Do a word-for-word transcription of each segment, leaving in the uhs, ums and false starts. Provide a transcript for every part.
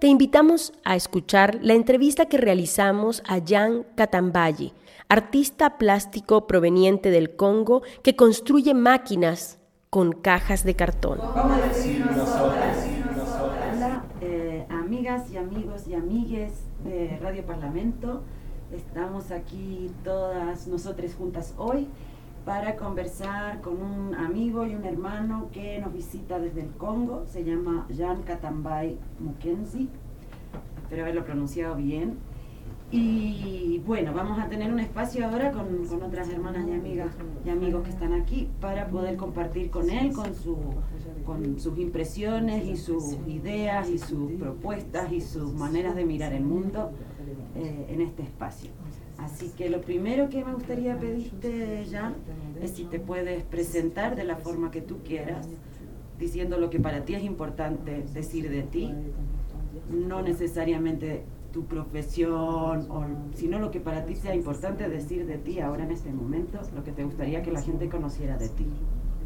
Te invitamos a escuchar la entrevista que realizamos a Jan Katambayi, artista plástico proveniente del Congo que construye máquinas con cajas de cartón. Vamos a decir nosotras. Hola, eh, amigas y amigos y amigues de Radio Parlamento. Estamos aquí todas nosotras juntas hoy para conversar con un amigo y un hermano que nos visita desde el Congo. Se llama Jan Katambayi Mukenzi. Espero haberlo pronunciado bien. Y bueno, vamos a tener un espacio ahora con, con otras hermanas y amigas y amigos que están aquí para poder compartir con él, con, su, con sus impresiones y sus ideas y sus propuestas y sus maneras de mirar el mundo eh, en este espacio. Así que lo primero que me gustaría pedirte, Jan, es si te puedes presentar de la forma que tú quieras, diciendo lo que para ti es importante decir de ti, no necesariamente tu profesión, o, sino lo que para ti sea importante decir de ti ahora en este momento, lo que te gustaría que la gente conociera de ti.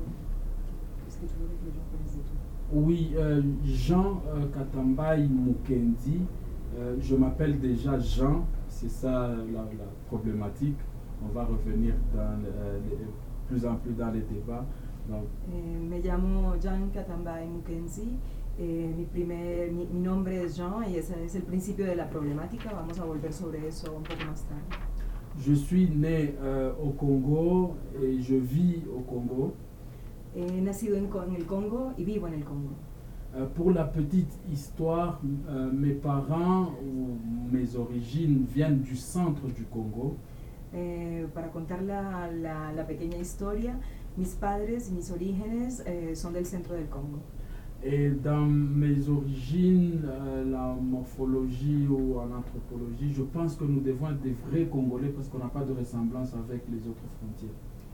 Oui, euh, Jan euh, Katambayi Mukenzi, euh, je m'appelle déjà Jean, c'est ça la, la problématique. On va revenir dans euh, les, plus en plus dans les débats. Donc, eh, me llamo Jan Katambayi Mukenzi. Eh, mi, primer, mi, mi nombre es Jean y ese es el principio de la problemática. Vamos a volver sobre eso un poco más tarde. Je suis né euh, au Congo et je vis au Congo. He nacido en, en el Congo y vivo en el Congo. Euh, pour la petite histoire, euh, mes parents ou mes origines viennent du centre du Congo. Eh, para contar la, la, la pequeña historia, mis padres y mis orígenes eh, son del centro del Congo. Et dans mes origines, euh, la morphologie ou en anthropologie, je pense que nous devons être des vrais Congolais parce qu'on n'a pas de ressemblance avec les autres frontières.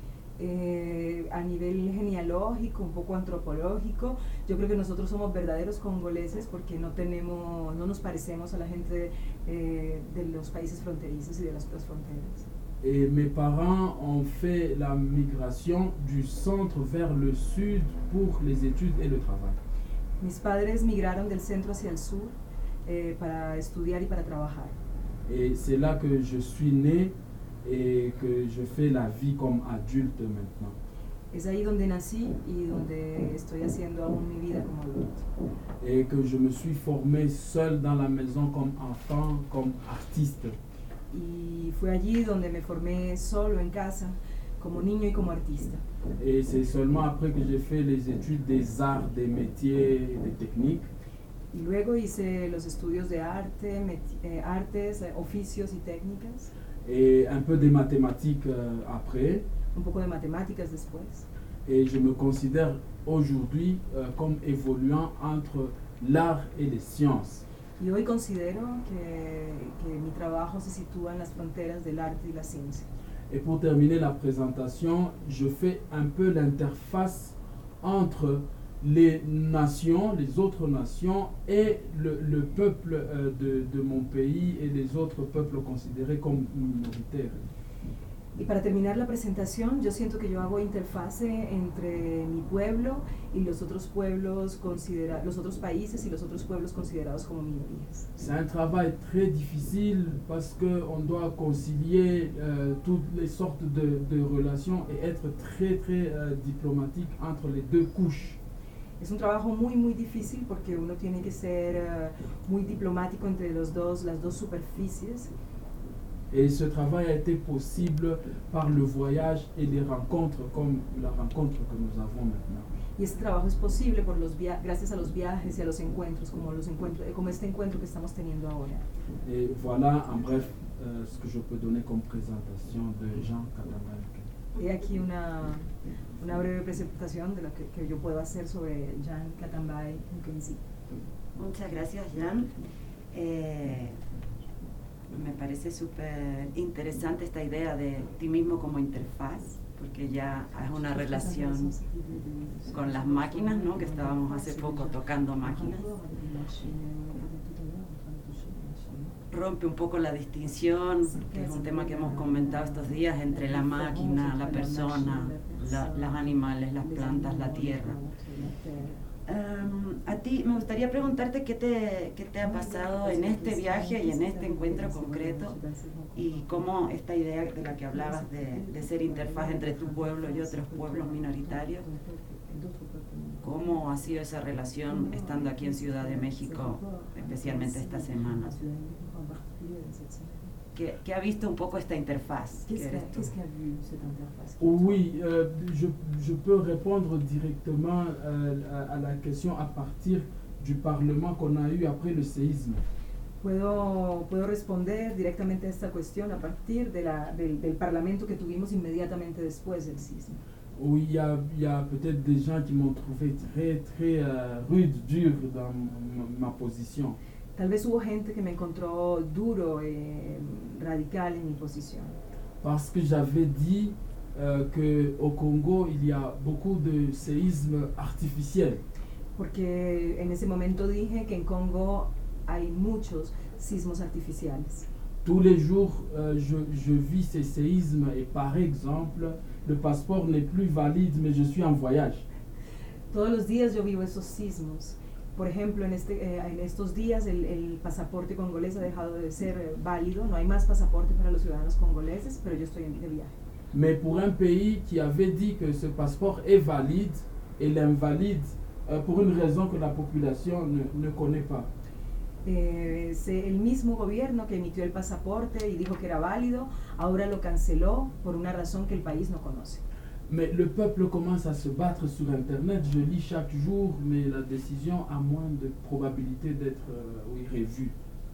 Eh, a nivel genealógico, un poco antropológico, yo creo que nosotros somos verdaderos congoleses porque no tenemos, no nos parecemos a la gente eh, de los países fronterizos y de las otras fronteras. Et mes parents ont fait la migration du centre vers le sud pour les études et le travail. Mis padres migraron del centro hacia el sur eh, para estudiar y para trabajar. Et c'est là que je suis né et que je fais la vie comme adulte maintenant. Es ahí donde nací y donde estoy haciendo aún mi vida como adulto. Et que je me suis formé seul dans la maison comme enfant, comme artiste. Y fue allí donde me formé solo en casa, como niño y como artista. Et c'est seulement après que j'ai fait les études des arts, des métiers, des techniques. Y luego hice los estudios de arte, eh, artes, eh, oficios y técnicas. Et un peu de mathématiques euh, après. Un poco de matemáticas después. Et je me considère aujourd'hui euh, comme évoluant entre l'art et les sciences. Y hoy considero que, que mi trabajo se sitúa en las fronteras del arte y la ciencia. Et pour terminer la présentation, je fais un peu l'interface entre les nations, les autres nations et le, le peuple euh, de, de mon pays et les autres peuples considérés comme minoritaires. Y para terminar la presentación, yo siento que yo hago interfase entre mi pueblo y los otros pueblos considera los otros países y los otros pueblos considerados como minorías. C'est un travail très difficile parce que on doit concilier euh, toutes les sortes de, de relations et être très très euh, diplomatique entre les deux couches. Es un trabajo muy muy difícil porque uno tiene que ser uh, muy diplomático entre los dos, las dos superficies. Et ce travail a été possible par le voyage et les rencontres comme la rencontre que nous avons maintenant. Y este trabajo es posible por los via gracias a los viajes y a los encuentros, como, los encuentros, como este encuentro que estamos teniendo ahora. Et voilà en bref euh, ce que je peux donner comme présentation de Jan Katambayi. Y aquí una, una breve presentación de lo que, que yo puedo hacer sobre Jan Katambayi Mukenzi. Muchas gracias, Jan. Eh, me parece súper interesante esta idea de ti mismo como interfaz, porque ya es una relación con las máquinas, ¿no? Que estábamos hace poco tocando máquinas. Rompe un poco la distinción, que es un tema que hemos comentado estos días, entre la máquina, la persona, la, los animales, las plantas, la tierra. Um, a ti me gustaría preguntarte qué te, qué te ha pasado en este viaje y en este encuentro concreto y cómo esta idea de la que hablabas de, de ser interfaz entre tu pueblo y otros pueblos minoritarios, cómo ha sido esa relación estando aquí en Ciudad de México, especialmente esta semana. ¿Qué, qué ha visto un poco esta interfaz? Qu'est-ce qu'a vu cette interface? Oui, euh, je, je peux répondre directement euh, à, à la question à partir du Parlement qu'on a eu après le séisme. Puedo, puedo responder directamente a esta cuestión a partir de la, del, del parlamento que tuvimos inmediatamente después del sismo. Oui, il y a, y a peut-être des gens qui m'ont trouvé très, très euh, rude, dur dans ma, ma position. Tal vez hubo gente que me encontró duro, eh, radical en mi posición. Parce que j'avais dit euh, qu'au Congo, il y a beaucoup de séismes artificiels. Porque en ese momento dije que en Congo hay muchos sismos artificiales. Tous les jours, euh, je, je vis ces séismes et par exemple, le passeport n'est plus valide, mais je suis en voyage. Todos los días yo vivo esos sismos. Por ejemplo, en, este, eh, en estos días el, el pasaporte congolés ha dejado de ser eh, válido, no hay más pasaporte para los ciudadanos congoleses, pero yo estoy en, de viaje. Mais pour un pays qui avait dit que ce passeport est valide, et l'invalide euh, pour une raison que la population ne, ne connaît pas. Eh, c'est el mismo gobierno que emitió el pasaporte y dijo que era válido, ahora lo canceló por una razón que el país no conoce. Mais le peuple commence à se battre sur Internet. Je lis chaque jour, mais la décision a moins de probabilité d'être euh, oui, revue.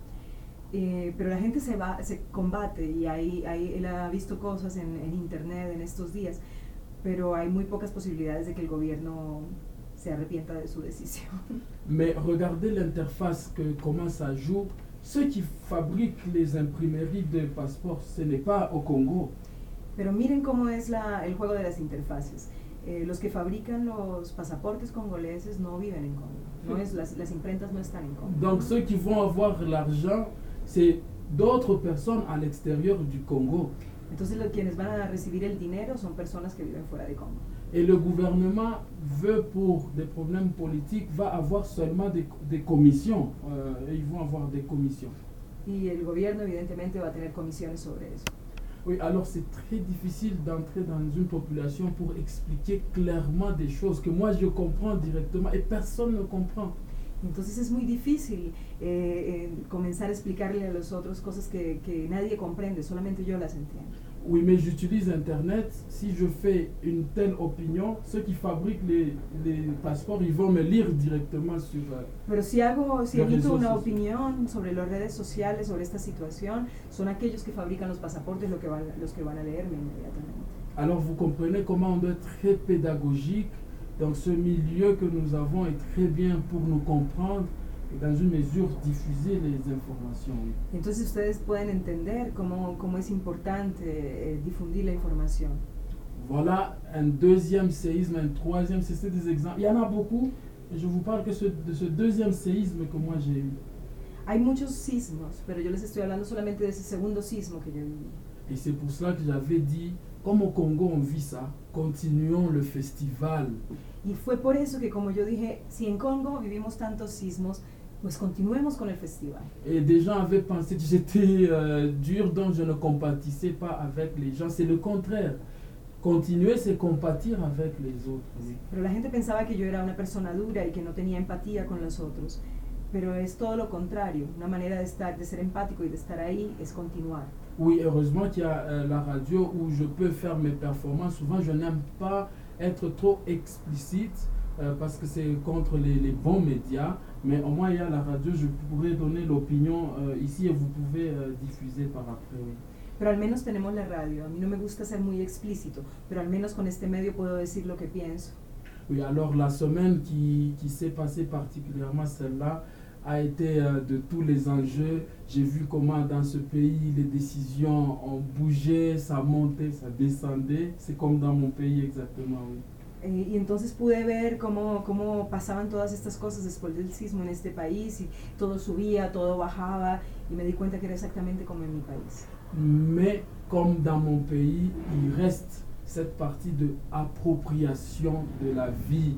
Eh, pero la gente se, va, se combate y ahí, ahí él ha visto cosas en, en Internet en estos días, pero hay muy pocas posibilidades de que el gobierno se arrepienta de su decisión. Mais regardez l'interface que commence à jour. Ceux qui fabriquent les imprimeries de passeports, ce n'est pas au Congo. Pero miren cómo es la, el juego de las interfaces. Eh, los que fabrican los pasaportes congoleses no viven en Congo. No es, las, las imprentas no están en Congo. Donc ceux qui vont avoir l'argent, c'est d'autres personnes à l'extérieur du Congo. Entonces los quienes van a recibir el dinero son personas que viven fuera de Congo. Et le gouvernement veut, pour des problèmes politiques, va avoir seulement des, des commissions. Euh, ils vont avoir des commissions. Y el gobierno evidentemente va a tener comisiones sobre eso. Oui, alors c'est très difficile d'entrer dans une population pour expliquer clairement des choses que moi je comprends directement et personne ne comprend. Entonces es muy difícil eh, eh, comenzar a explicarle a los otros cosas que, que nadie comprende, solamente yo las entiendo. Oui, mais j'utilise Internet. Si je fais une telle opinion, ceux qui fabriquent les, les passeports, ils vont me lire directement sur... Euh, Pero si hago, si emito una opinión sobre las redes sociales, sobre esta situación, son aquellos que fabrican los pasaportes los que van, los que van a leerme inmediatamente. Alors vous comprenez comment on doit être très pédagogique. Donc ce milieu que nous avons est très bien pour nous comprendre et dans une mesure diffuser les informations. Entonces ustedes pueden entender cómo, cómo es importante eh, difundir la información. Voilà un deuxième séisme, un troisième, c'est des exemples. Il y en a beaucoup, et je vous parle que ce, de ce deuxième séisme que moi j'ai eu. Hay muchos sismos, pero yo les estoy hablando solamente de ese segundo sismo que yo viví. Et c'est pour cela que j'avais dit, comme au Congo on vit ça, continuons le festival. Y fue por eso que, como yo dije, si en Congo vivimos tantos sismos, pues continuemos con el festival. Et des gens avaient pensé que j'étais euh, dur, donc je ne compatissais pas avec les gens. C'est le contraire. Continuer, c'est compatir avec les autres. Oui. Pero la gente pensaba que yo era una persona dura y que no tenía empatía con los otros. Pero es todo lo contrario. Una manera de estar, de ser empático y de estar ahí es continuar. Oui, heureusement qu'il y a euh, la radio où je peux faire mes performances. Souvent, je n'aime pas être trop explicite euh, parce que c'est contre les, les bons médias. Mais au moins, il y a la radio, je pourrais donner l'opinion euh, ici et vous pouvez euh, diffuser par après. Oui. Pero al menos tenemos la radio. A mí no me gusta ser muy explícito, pero al menos con este medio puedo decir lo que pienso. Oui, alors la semaine qui, qui s'est passée particulièrement, celle-là, a été euh, de tous les enjeux. J'ai vu comment dans ce pays les décisions ont bougé, ça montait, ça descendait. C'est comme dans mon pays exactement, oui. Eh, y entonces pude ver cómo, cómo pasaban todas estas cosas después del sismo en este país, y todo subía, todo bajaba, y me di cuenta que era exactamente como en mi país. Mais comme dans mon pays, il reste cette partie de appropriation de la vie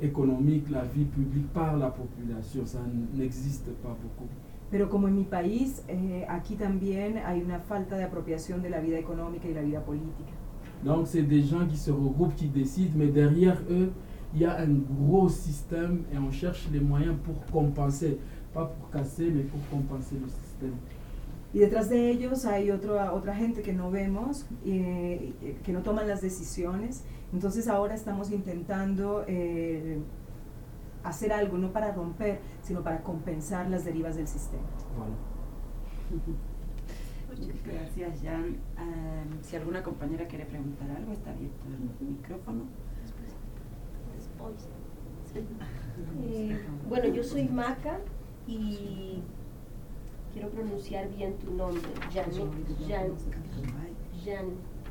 économique, la vie publique par la population. Ça n'existe pas beaucoup. Pero como en mi país, eh, aquí también hay una falta de apropiación de la vida económica y la vida política. Donc c'est des gens qui se regroupent, qui décident, mais derrière eux, il y a un gros système et on cherche les moyens pour compenser, pas pour casser, mais pour compenser le système. Y detrás de ellos hay otro, otra gente que no vemos, eh, que no toman las decisiones. Entonces ahora estamos intentando eh, hacer algo, no para romper, sino para compensar las derivas del sistema. Voilà. Muchas gracias, Jan. Um, si alguna compañera quiere preguntar algo, está abierto el micrófono. Eh, bueno, yo soy Maca y quiero pronunciar bien tu nombre, Jan. Jan. Jan.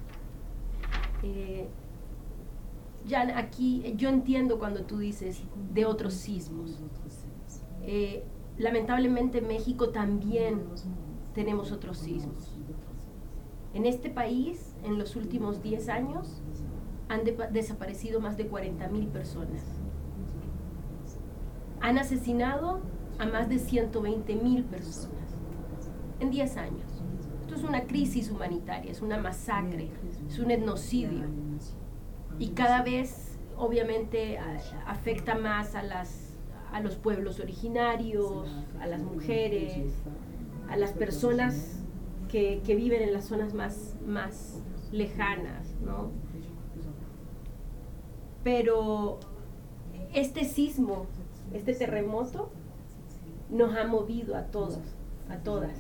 Eh, Jan, aquí yo entiendo cuando tú dices de otros sismos. Eh, lamentablemente en México también tenemos otros sismos. En este país, en los últimos diez años, han de desaparecido más de cuarenta mil personas. Han asesinado a más de ciento veinte mil personas en diez años. Esto es una crisis humanitaria, es una masacre, es un etnocidio. Y cada vez, obviamente, a, afecta más a, las, a los pueblos originarios, a las mujeres, a las personas que, que viven en las zonas más, más lejanas, ¿no? Pero este sismo, este terremoto, nos ha movido a todos, a todas.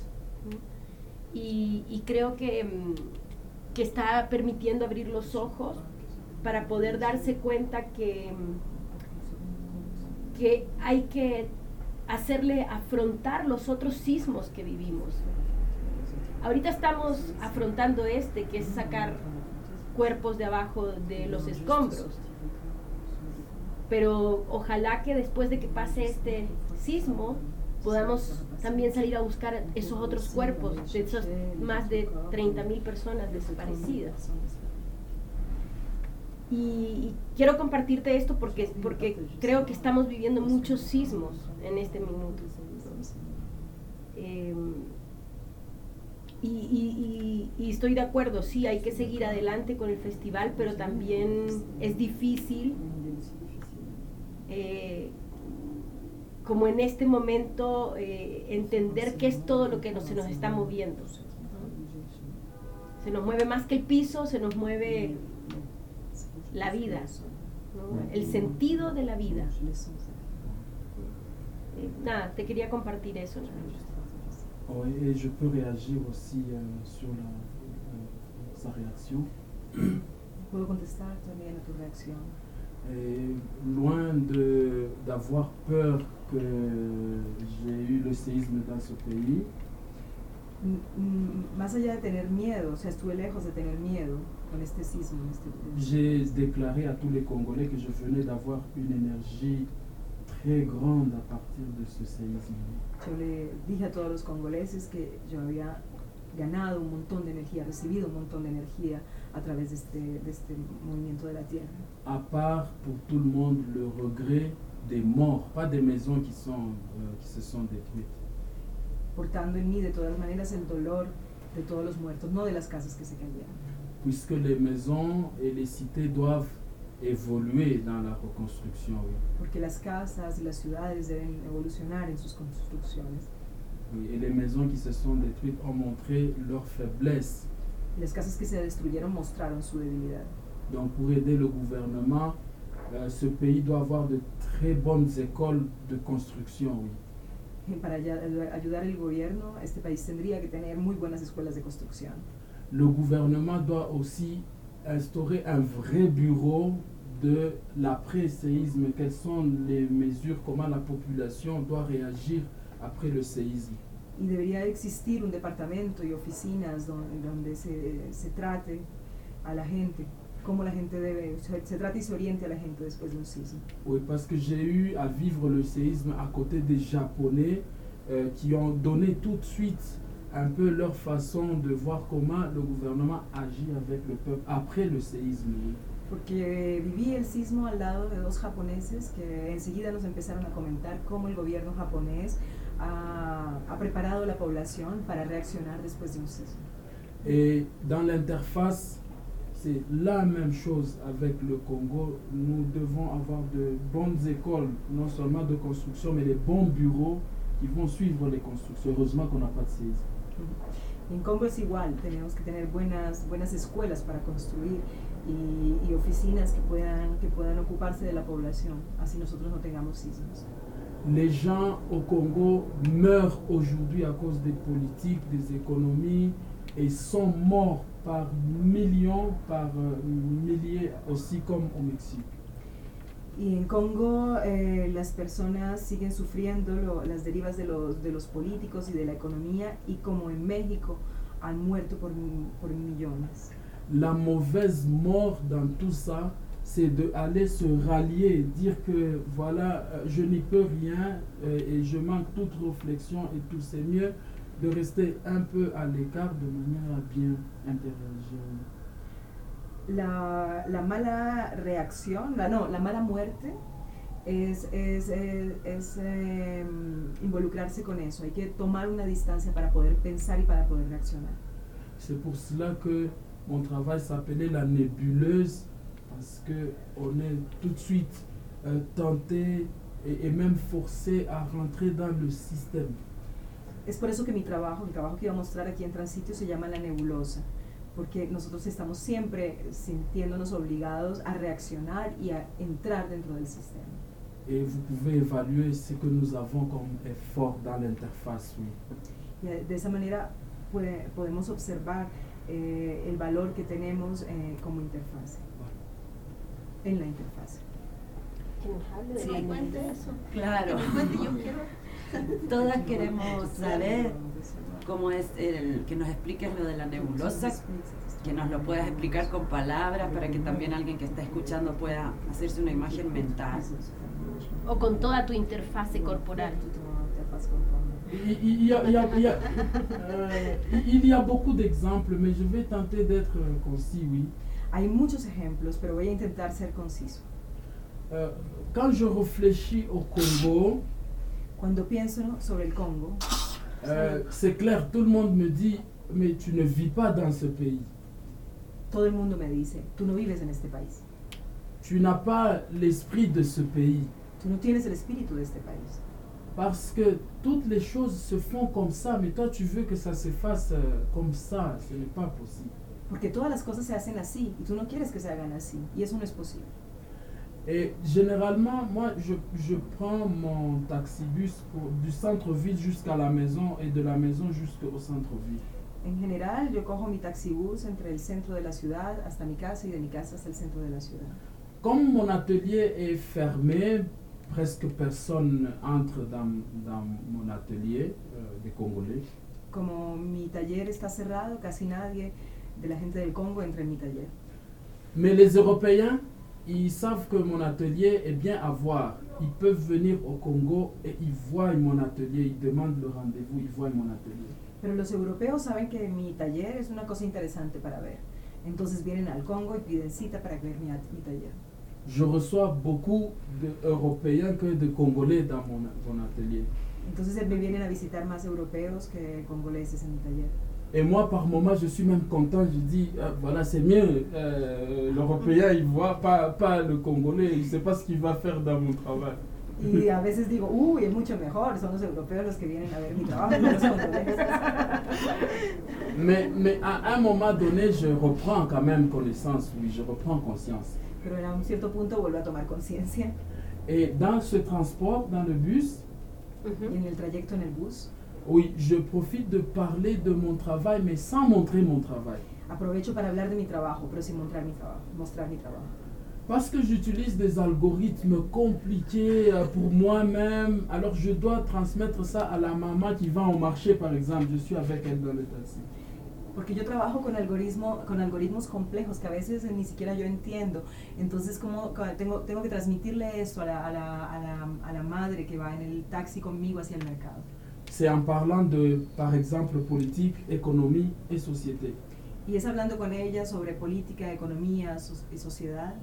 Y, y creo que, que está permitiendo abrir los ojos para poder darse cuenta que, que hay que hacerle afrontar los otros sismos que vivimos. Ahorita estamos afrontando este, que es sacar cuerpos de abajo de los escombros. Pero ojalá que después de que pase este sismo podamos también salir a buscar esos otros cuerpos de esas más de treinta mil personas desaparecidas. Y, y quiero compartirte esto porque, porque creo que estamos viviendo muchos sismos en este minuto. Eh, y, y, y, y estoy de acuerdo, sí, hay que seguir adelante con el festival, pero también es difícil, eh, como en este momento, eh, entender qué es todo lo que nos, se nos está moviendo. Se nos mueve más que el piso, se nos mueve la vida, ¿no? El sentido de la vida. Eh, nada, te quería compartir eso, ¿no? Oh, et je peux réagir aussi euh, sur la, euh, sa réaction. Puedo contestar también a tu reacción. Et loin de, d'avoir peur que j'ai eu le séisme dans ce pays, más allá de tener miedo, o sea, estuve lejos de tener miedo con este sismo. Este, j'ai déclaré à tous les Congolais que je venais d'avoir une énergie très grande à partir de ce séisme. Yo le dije a todos los congoleses que yo había ganado un montón de energía, recibido un montón de energía a través de este, de este movimiento de la tierra. À part pour tout le monde le regret des morts, pas des maisons qui, sont, euh, qui se sont détruites. Portando en mí de todas maneras el dolor de todos los muertos, no de las casas que se cayeron. Puisque les maisons et les cités doivent évoluer dans la reconstruction. Oui. Porque las casas y las ciudades deben evolucionar en sus construcciones. Oui, et les maisons qui se sont détruites ont montré leur faiblesse. Y las casas que se destruyeron mostraron su debilidad. Donc pour aider le gouvernement, euh, ce pays doit avoir de très bonnes écoles de construction. Oui. Y para ayudar al gobierno, este país tendría que tener muy buenas escuelas de construcción. Le gouvernement doit aussi instaurer un vrai bureau de l'après-séisme. Quelles sont les mesures, comment la population doit réagir après le séisme. Y debería existir un departamento y oficinas donde, donde se, se trate a la gente, cómo la gente debe, se, se trate y se oriente a la gente después de un sismo. Oui, parce que j'ai eu à vivre le séisme à côté des Japonais euh, qui ont donné tout de suite un peu leur façon de voir comment le gouvernement agit avec le peuple après le séisme. Porque viví el sismo al lado de dos japoneses que enseguida nos empezaron a comentar cómo el gobierno japonés ha, ha preparado la población para reaccionar después de un sismo. Et dans l'interface, c'est la même chose avec le Congo. Nous devons avoir de bonnes écoles, non seulement de construction, mais les bons bureaux qui vont suivre les constructions. Heureusement qu'on n'a pas de séisme. En Congo es igual, tenemos que tener buenas, buenas escuelas para construir y, y oficinas que puedan, que puedan ocuparse de la población, así nosotros no tengamos sismos. Les gens au Congo meurent aujourd'hui à cause des politiques, des économies, et sont morts par millions, par euh, milliers, aussi comme au Mexique. Y en Congo eh, las personas siguen sufriendo lo, las derivas de los, de los políticos y de la economía, y como en México han muerto por, por millones. La mauvaise mort dans tout ça, c'est d'aller se rallier, dire que voilà, euh, je n'y peux rien euh, et je manque toute réflexion et tout. C'est mieux de rester un peu à l'écart de manière à bien interagir. La, la mala reacción, la, no, la mala muerte es, es, es, es eh, involucrarse con eso. Hay que tomar una distancia para poder pensar y para poder reaccionar. C'est pour cela que mon travail s'appelait la nébuleuse, parce qu'on est tout de suite euh, tenté et, et même forcé à rentrer dans le système. Es por eso que mi trabajo, el trabajo que iba a mostrar aquí en Transitio se llama La Nebulosa, porque nosotros estamos siempre sintiéndonos obligados a reaccionar y a entrar dentro del sistema. Et vous pouvez évaluer ce que nous avons comme effort dans l'interface, oui. Y de esa manera puede, podemos observar eh, el valor que tenemos eh, como interfase, en la interfase. Sí, ¿Me cuente eso? Claro. ¿Me cuente? Yo quiero... Todas queremos saber cómo es el, que nos expliques lo de la nebulosa, que nos lo puedas explicar con palabras para que también alguien que está escuchando pueda hacerse una imagen mental. O con toda tu interfase corporal. Il, il, y a, il, y a, il, y a, euh, il y a beaucoup d'exemples, mais je vais tenter d'être concis, oui. Hay muchos ejemplos, pero voy a intentar ser conciso. Euh, quand je réfléchis au Congo, Cuando pienso sobre el Congo, euh, c'est clair, tout le monde me dit, mais tu ne vis pas dans ce pays. todo el mundo me dice, tú no vives en este país, Tu n'as pas l'esprit de ce pays. tú no tienes el espíritu de este país. Parce que toutes les choses se font comme ça, mais toi tu veux que ça se fasse euh, comme ça, ce n'est pas possible. Porque todas las cosas se hacen así y tú no quieres que se hagan así, y eso no es posible. Et généralement, moi je, je prends mon taxibus pour, du centre-ville jusqu'à la maison et de la maison jusqu'au centre-ville. En general, yo cojo mi taxibús entre el centro de la ciudad hasta mi casa y de mi casa hasta el centro de la ciudad. Comme mon atelier est fermé, presque personne entre dans, dans mon atelier euh, des Congolais. Como mi taller está cerrado, casi nadie de la gente del Congo entra en mi taller. Mais les Européens, ils savent que mon atelier est bien à voir. Ils peuvent venir au Congo et ils voient mon atelier, ils demandent le rendez-vous, ils voient mon atelier. Pero los europeos saben que mi taller es una cosa interesante para ver. Entonces vienen al Congo y piden cita para ver mi, mi taller. Je reçois beaucoup d'Européens que de Congolais dans mon, mon atelier. Entonces me vienen a visitar más europeos que congoleses en mi taller. Et moi, par moment, je suis même content. Je dis, ah, voilà, c'est mieux. Euh, L'Européen, il voit pas, pas le Congolais. Il ne sait pas ce qu'il va faire dans mon travail. Y a veces digo, uy, es mucho mejor, son los europeos los que vienen a ver mi trabajo, no los congoleses. mais, mais à un moment donné, je reprends quand même connaissance, oui, je reprends conscience. Pero en un cierto punto vuelvo a tomar conciencia. Et dans ce transport, dans le bus, Y en el trayecto en el bus, oui, je profite de parler de mon travail, mais sans montrer mon travail. aprovecho para hablar de mi trabajo, pero sin mostrar mi trabajo. Mostrar mi trabajo. Parce que j'utilise des algorithmes compliqués euh, pour moi-même, alors je dois transmettre ça à la maman qui va au marché, par exemple. Je suis avec elle dans le taxi. Porque yo trabajo con, algoritmo, con algoritmos complejos que a veces ni siquiera yo entiendo. Entonces, como tengo, tengo que transmitirle esto a la, a, la, a, la, a la madre que va en el taxi conmigo hacia el mercado. C'est en parlant de, par exemple, politique, économie et société. Y es hablando con ella sobre política, economía so- y sociedad.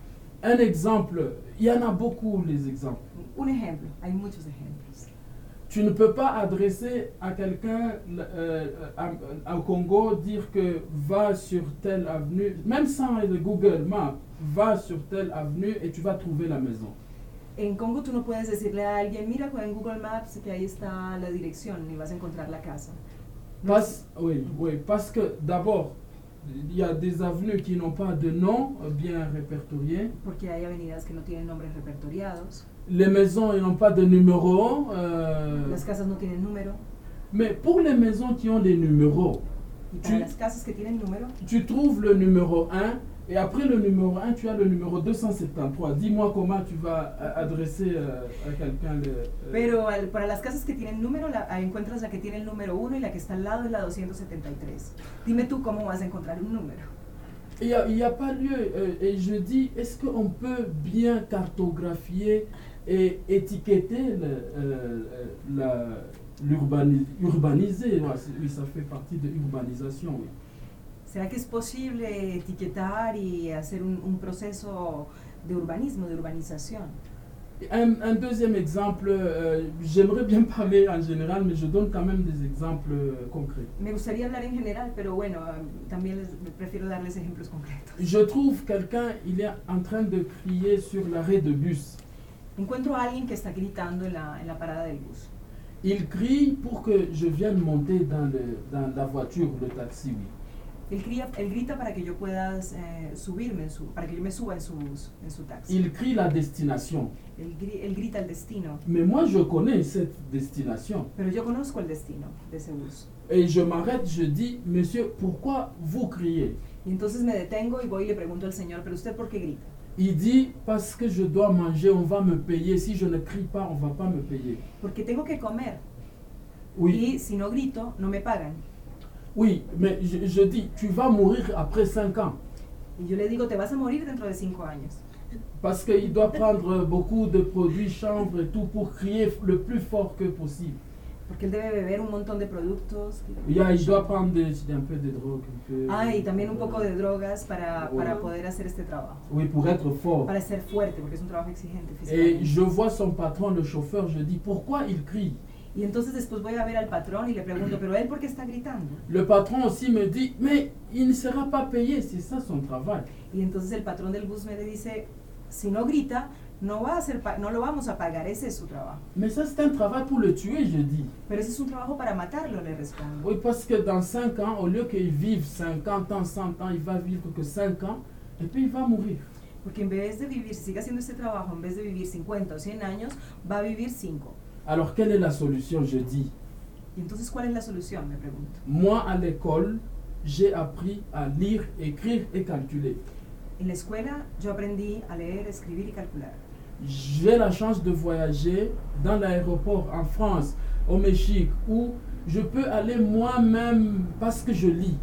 Un exemple, il y en a beaucoup les exemples. Un ejemplo, hay muchos ejemplos. Tu ne peux pas adresser à quelqu'un euh, à- au Congo, dire que va sur telle avenue, même sans le Google Maps, va sur telle avenue et tu vas trouver la maison. En Congo tú no puedes decirle a alguien, mira en Google Maps que ahí está la dirección y vas a encontrar la casa. No Parce, oui, oui, parce que d'abord, il y a des avenues qui n'ont pas de nom bien répertorié. Porque hay avenidas que no tienen nombres repertoriados. Les maisons n'ont pas de numéro. Euh, Las casas no tienen número. mais pour les maisons qui ont des numéros, Y para tu, las casas que tienen número, tu trouves le numéro un et après le numéro un, tu as le numéro deux cent soixante-treize. Dis-moi comment tu vas euh, adresser euh, à quelqu'un le... euh, pero al, para las casas que tienen número, la, ahí encuentras la que tiene el número uno y la que está al lado es la doscientos setenta y tres. Dime tú cómo vas a encontrar un número. Il n'y a, il y a pas lieu. euh, et je dis, est-ce qu'on peut bien cartographier et étiqueter le, euh, la, l'urbani- urbaniser? Ouais, c'est- oui, ça fait partie de l'urbanisation, oui. ¿Será que es posible etiquetar y hacer un, un proceso de urbanismo, de urbanización? Un, un deuxième exemple, euh, j'aimerais bien parler en général, mais je donne quand même des exemples euh, concrets. Me gustaría hablar en general, pero bueno, también les, prefiero darles ejemplos concretos. Je trouve quelqu'un, il est en train de crier sur l'arrêt de bus. Encuentro a alguien que está gritando en la, en la parada del bus. Il crie pour que je vienne monter dans, le, dans la voiture, le taxi, oui. Él, cría, él grita para que yo pueda eh, subirme, en su, para que yo me suba en su, en su taxi. Il crie la destination. Él, él grita el destino. Mais moi, je connais cette destination. Pero yo conozco el destino de ese bus. Et je m'arrête, je dis, monsieur, pourquoi vous criez? Y entonces me detengo y voy y le pregunto al señor, ¿pero usted por qué grita? Il dit, parce que je dois manger, on va me payer. Si je ne crie pas, on va pas me payer. Porque tengo que comer. Oui, Y si no grito, no me pagan. oui, mais je, je dis, tu vas mourir après cinq ans. Y yo le digo, te vas a morir dentro de cinco años. Parce qu'il doit prendre beaucoup de produits chanvre et tout pour crier le plus fort que possible. Porque él debe beber un montón de productos. Il, y a, il doit prendre des, un peu de drogue. Un peu, Ah, y también un poco de drogas para, Ouais. para poder hacer este trabajo. Oui, pour être fort. Para ser fuerte, porque es un trabajo exigente Et físicamente. je vois son patron, le chauffeur, je dis, pourquoi il crie? Y entonces después voy a ver al patrón y le pregunto, ¿pero él por qué está gritando? Le patron aussi me dit, mais il ne sera pas payé, c'est ça son travail. Y entonces el patrón del bus me dice, si no grita, no, va a ser pa- no lo vamos a pagar, ese es su trabajo. Mais ça, c'est un travail pour le tuer, je dis. Pero ese es un trabajo para matarlo, le respondo. Oui, parce que dans cinq ans, au lieu qu'il vive cinquante ans, cent ans, il va vivre que cinq ans, et puis il va mourir. Porque en vez de vivir, si sigue haciendo este trabajo, en vez de vivir cincuenta o cien años, va a vivir cinco. Alors, quelle est la solution, je dis? Y entonces, ¿cuál es la solución? Me pregunto. Moi, à l'école, j'ai appris à lire, écrire et calculer. En la escuela yo aprendí a leer, escribir y calcular. J'ai la chance de voyager dans l'aéroport en France, au Mexique, où je peux aller moi-même parce que je lis.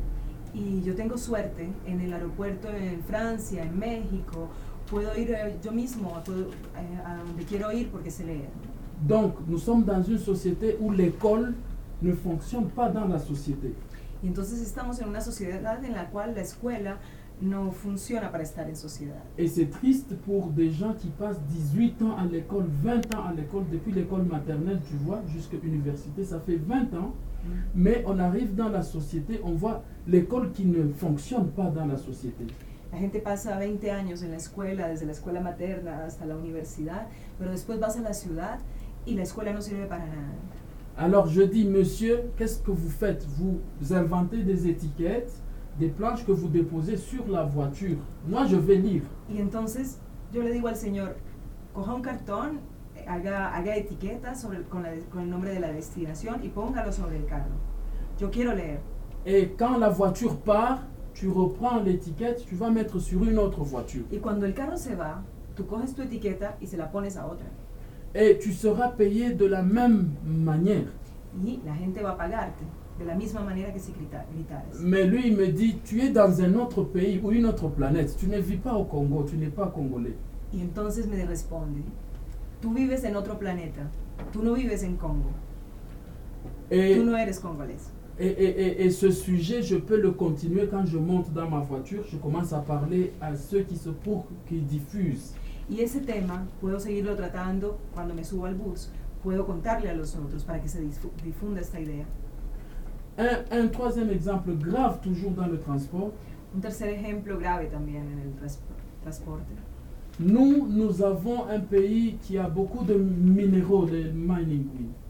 Y yo tengo suerte en el aeropuerto en Francia, en México, puedo ir eh, yo mismo puedo, eh, a donde quiero ir porque sé leer. Donc, nous sommes dans une société où l'école ne fonctionne pas dans la société. Y entonces estamos en una sociedad en la cual la escuela no funciona para estar en sociedad. Et c'est triste pour des gens qui passent dix-huit ans à l'école, vingt ans à l'école, depuis l'école maternelle, tu vois, jusqu'à l'université, ça fait vingt ans. Mais on arrive dans la société, on voit l'école qui ne fonctionne pas dans la société. La gente pasa veinte años en la escuela, desde la escuela materna hasta la universidad, pero después vas a la ciudad y la escuela no sirve para nada. Alors je dis, monsieur, qu'est-ce que vous faites? Vous inventez des étiquettes, des planches que vous déposez sur la voiture. Moi, je vais lire. Y entonces yo le digo al señor, coja un cartón, haga, haga etiquetas sobre, con, la, con el nombre de la destinación y póngalo sobre el carro. Yo quiero leer. Et quand la voiture part, tu reprends l'étiquette, tu vas mettre sur une autre voiture. Y cuando el carro se va, tú coges tu etiqueta y se la pones a otra. Et tu seras payé de la même manière. Y la gente va a pagarte de la misma manera que si grita, gritaras. Mais lui, il me dit, tu es dans un autre pays ou une autre planète. Tu ne vis pas au Congo, tu n'es pas congolais. Y entonces me responde, tú vives en otro planeta, tú no vives en Congo, Et, tú no eres congolés. Et, et, et, et ce sujet, je peux le continuer quand je monte dans ma voiture, je commence à parler à ceux qui se pour, qui diffusent. Y ese tema puedo seguirlo tratando cuando me subo al bus, puedo contarle a los otros para que se difunda esta idea. Un, un troisième exemple grave, toujours dans le transport. Un tercer ejemplo grave también en el trans transporte. Nous, nous avons un pays qui a beaucoup de minéraux, de mining.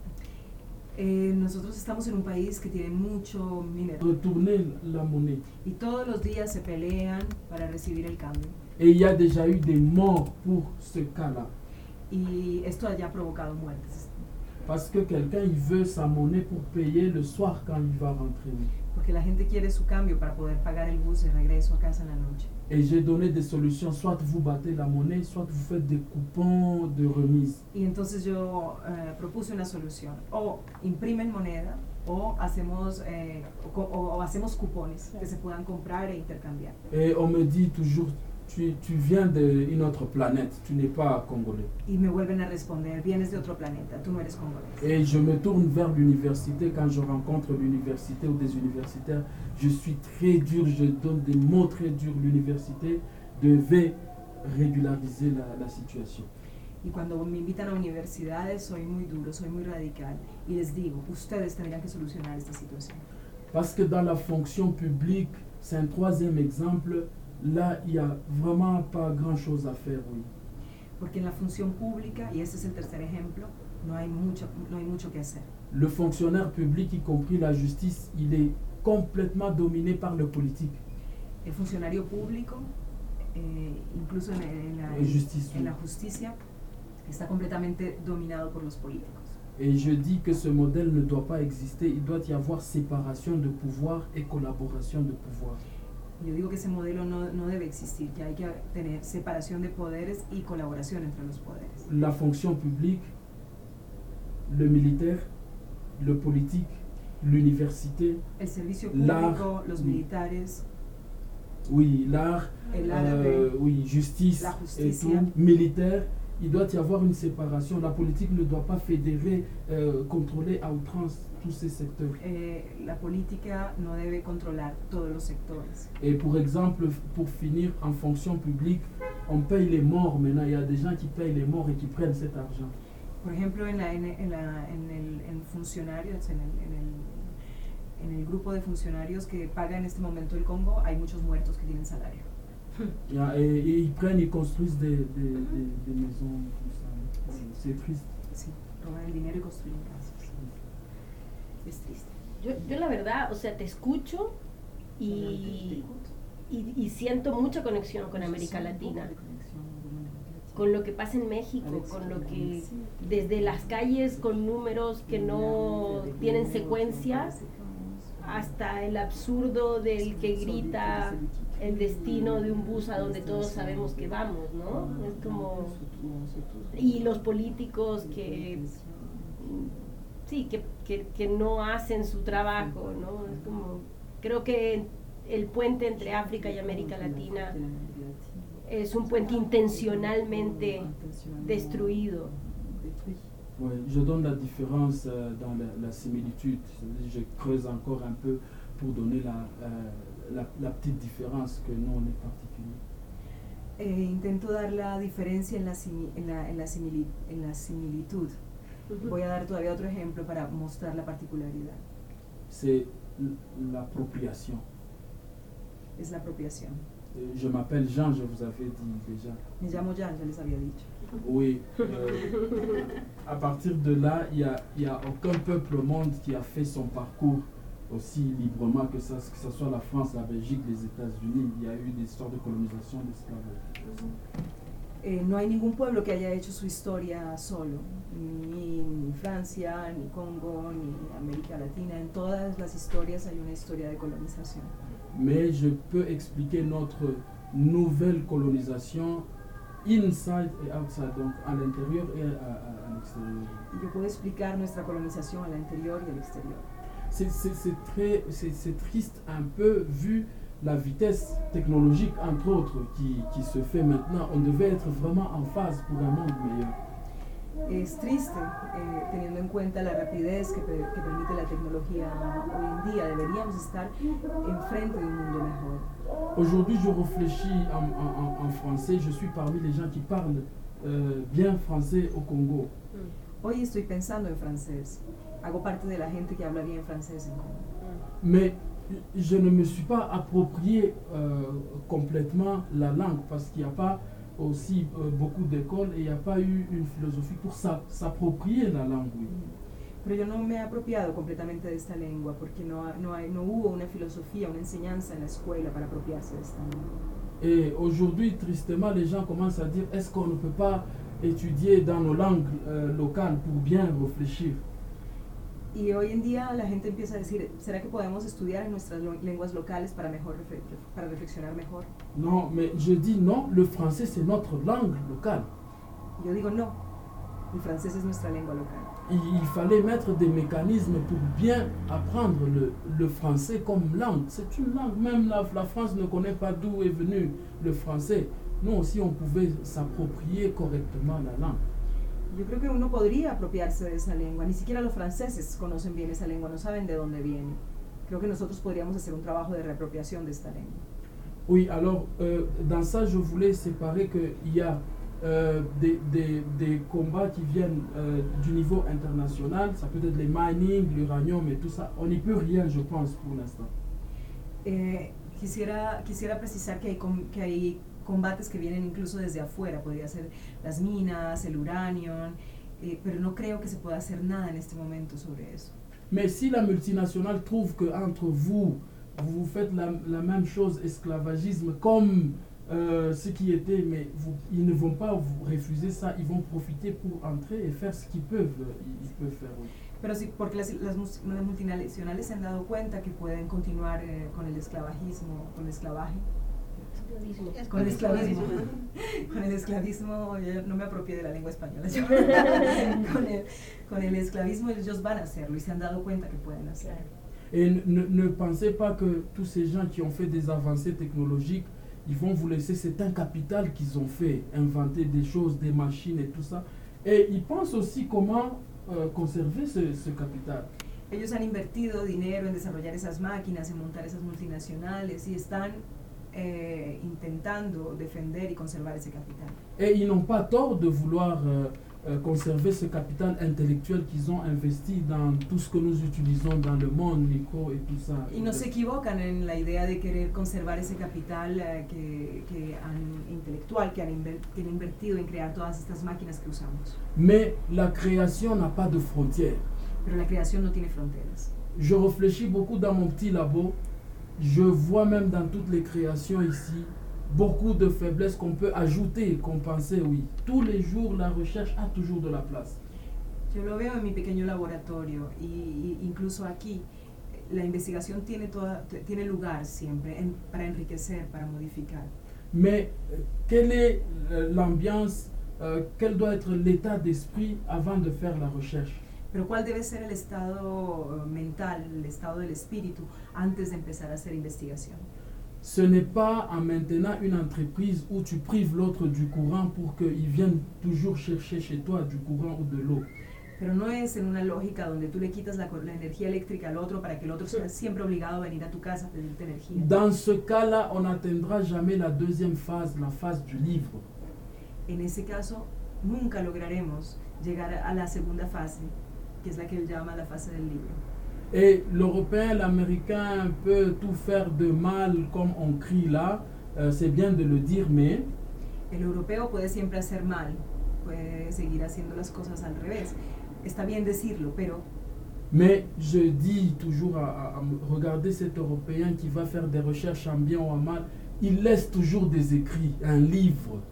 Eh, nosotros estamos en un país que tiene mucho minero. Retourner la monnaie. Y todos los días se pelean para recibir el cambio. Et il y a déjà eu des morts pour ce cas-là. Y esto ya ha provocado muertes. Parce que quelqu'un il veut sa monnaie pour payer le soir quand il va rentrer. Porque la gente quiere su cambio para poder pagar el bus de regreso a casa en la noche. Et j'ai donné des solutions, soit vous battez la monnaie, soit vous faites des coupons de remise. Y entonces yo eh, propuse una solución. O imprimen moneda o hacemos, eh, o, o hacemos cupones que se puedan comprar e intercambiar. Et on me dit toujours, tu, tu viens d'une autre planète, tu n'es pas congolais. Y me vuelven a responder, vienes de otro planeta, tú no eres congolés. Et je me tourne vers l'université, quand je rencontre l'université ou des universitaires, je suis très dur, je donne des mots très durs. L'université devait régulariser la, la situation. Y cuando me invitan a universidades soy muy duro, soy muy radical y les digo, ustedes tendrían que solucionar esta situación. Parce que dans la fonction publique, c'est un troisième exemple, là il n'y a vraiment pas grand chose à faire, oui. Porque en la función pública, y este es el tercer ejemplo, no hay mucho, no hay mucho que hacer. Le fonctionnaire public, y compris la justice, il est complètement dominé par le politique. El funcionario público, eh, incluso en, en, la, en, justice, en la justicia, está completamente dominado por los políticos. Et je dis que ce modèle ne doit pas exister, il doit y avoir séparation de pouvoir et collaboration de pouvoir. Yo digo que ese modelo no, no debe existir, que hay que tener separación de poderes y colaboración entre los poderes. La fonction publique, le militaire, le politique, l'université, el servicio público, los militares, oui, l'art, euh, oui, justice, la et tout, militaire, il doit y avoir une séparation. La politique ne doit pas fédérer, euh, contrôler à outrance tous ces secteurs. Eh, la política no debe controlar todos los sectores. Et pour exemple, pour finir, en fonction publique, on paye les morts. Maintenant, il y a des gens qui payent les morts et qui prennent cet argent. Por ejemplo, en, la, en, en, la, en, el, en funcionarios, en el, en, el, en el grupo de funcionarios que paga en este momento el Congo, hay muchos muertos que tienen salario. Et, et, et ils prennent, ils construisent des, des, des, des maisons comme ça. Sí. C'est triste. Sí, roban el dinero y construyen casas. Es triste. Yo, yo la verdad, o sea, te escucho y, y, y siento mucha conexión con América Latina. Con lo que pasa en México, con lo que desde las calles con números que no tienen secuencia hasta el absurdo del que grita el destino de un bus a donde todos sabemos que vamos, ¿no? Es como... Y los políticos que... Sí, que, que, que no hacen su trabajo, ¿no? Es como... Creo que el puente entre África y América Latina es un puente intencionalmente destruido. Ouais, je donne la différence euh, dans la, la similitude. Je creuse encore un peu pour donner la, euh, la, la petite différence que nous on est particulier. Eh, intento dar la diferencia en la, en la, en la, simili, en la similitud. Uh-huh. Voy a dar todavía otro ejemplo para mostrar la particularidad. C'est l'appropriation. Es la apropiación. Je m'appelle Jean, je vous avais dit déjà. Me llamo Jean, ya les había dicho. Oui. Euh, à partir de là, il n'y a, y a aucun peuple au monde qui a fait son parcours aussi librement que ça, que ce soit la France, la Belgique, les États-Unis. Il y a eu des histoires de colonisation, d'esclavage. Eh, no hay ningún pueblo que haya hecho su historia solo, ni, ni Francia, ni Congo, ni América Latina. En todas las historias hay una historia de colonización. Mais je peux expliquer notre nouvelle colonisation inside et outside, donc à l'intérieur et à, à, à l'extérieur. Y yo puedo explicar nuestra colonización al interior y al exterior. C'est, c'est, c'est, très, c'est, c'est triste un peu vu la vitesse technologique, entre autres, qui, qui se fait maintenant. On devait être vraiment en phase pour un monde meilleur. Es triste, eh, teniendo en cuenta la rapidez que, per- que permite la tecnología hoy en día. Deberíamos estar enfrente de un mundo mejor. Aujourd'hui, je réfléchis en, en- en français. Je suis parmi les gens qui parlent euh, bien français au Congo. Hoy estoy pensando en francés. Hago parte de la gente que habla bien francés en Congo. Mais je ne me suis pas approprié euh, complètement la langue parce qu'il n'y a pas aussi euh, beaucoup d'écoles et il n'y a pas eu une philosophie pour s'a- s'approprier la langue. Oui. Pero yo no me he apropiado completamente de esta lengua porque no, ha- no, hay- no hubo una filosofía, una enseñanza en la escuela para apropiarse de esta lengua. Et aujourd'hui, tristement, les gens commencent à dire est-ce qu'on ne peut pas étudier dans nos langues euh, locales pour bien réfléchir? Y hoy en día la gente empieza a decir, ¿será que podemos estudiar en nuestras lo- lenguas locales para, mejor refle- para reflexionar mejor? Non, mais je dis non, le français c'est notre langue locale. Yo digo no, el francés es nuestra lengua local. Il, il fallait mettre des mécanismes pour bien apprendre le, le français comme langue. C'est une langue, même la, la France ne connaît pas d'où est venu le français. Nous aussi, on pouvait s'approprier correctement la langue. Yo creo que uno podría apropiarse de esa lengua, ni siquiera los franceses conocen bien esa lengua, no saben de dónde viene. Creo que nosotros podríamos hacer un trabajo de reapropiación de esta lengua. Oui, alors, euh, dans ça, je voulais séparer qu'il y a euh, des, des, des combats qui viennent euh, du niveau international. Ça peut être les mining, l'uranium et tout ça. On n'y peut rien, je pense, pour l'instant. Eh, quisiera, quisiera precisar que hay, com- que hay combates que vienen incluso desde afuera, podría ser las minas, el uranio, eh, pero no creo que se pueda hacer nada en este momento sobre eso. Mais si la multinationale trouve qu'entre vous, vous faites la, la même chose, esclavagisme, comme euh, ce qui était, mais vous, ils ne vont pas vous refuser ça, ils vont profiter pour entrer et faire ce qu'ils peuvent, euh, ils, ils peuvent faire. Oui. Pero sí, porque las, las mus- las multinacionales se han dado cuenta que pueden continuar eh, con el esclavagismo, con el esclavaje. Con el esclavismo. Con el esclavismo, yo no me apropié de la lengua española. yo- con, el, con el esclavismo ellos van a hacerlo y se han dado cuenta que pueden hacerlo. Et ne, ne pensez pas que tous ces gens qui ont fait des avancées technologiques, ils vont vous laisser, c'est un capital qu'ils ont fait, inventer des choses, des machines et tout ça. Et ils pensent aussi comment euh, conserver ce, ce capital. Ellos han invertido dinero en desarrollar esas máquinas, en montar esas multinacionales y están eh, intentando defender y conservar ese capital. Et ils n'ont pas tort de vouloir euh, euh, conserver ce capital intellectuel qu'ils ont investi dans tout ce que nous utilisons dans le monde, micro et tout ça. Y no se equivocan en la idea de querer conservar ese capital eh, que, que han, intelectual que han, inver, que han invertido en crear todas estas máquinas que usamos. Mais la création n'a pas de frontières. Pero la creación no tiene fronteras. Je réfléchis beaucoup dans mon petit labo. Je vois même dans toutes les créations ici beaucoup de faiblesses qu'on peut ajouter, compenser, oui. Tous les jours, la recherche a toujours de la place. Yo lo veo en mi pequeño laboratorio y, y incluso aquí la investigación tiene, toda, t- tiene lugar siempre en, para enriquecer, para modificar. Mais euh, quelle est euh, l'ambiance, euh, quel doit être l'état d'esprit avant de faire la recherche? Pero ¿cuál debe ser el estado eh, mental, el estado del espíritu antes de empezar a hacer investigación? Ce n'est pas en maintenant une entreprise où tu prives l'autre du courant pour qu'il vienne toujours chercher chez toi du courant ou de l'eau. Pero no es en una lógica donde tú le quitas la, co- la energía eléctrica al otro para que el otro sea siempre obligado a venir a tu casa a pedirte energía. Dans ce cas-là, on n'atteindra jamais la deuxième phase, la phase du livre. En ese caso, nunca lograremos llegar a la segunda fase, que es la que él llama la fase del libro. Et l'Européen, l'Américain peut tout faire de mal comme on crie là, euh, c'est bien de le dire, mais El europeo puede siempre hacer mal, puede seguir haciendo las cosas al revés. Está bien decirlo, pero mais je dis toujours à, à, à me- regardez cet Européen qui va faire des recherches en bien ou en mal, il laisse toujours des écrits, un livre.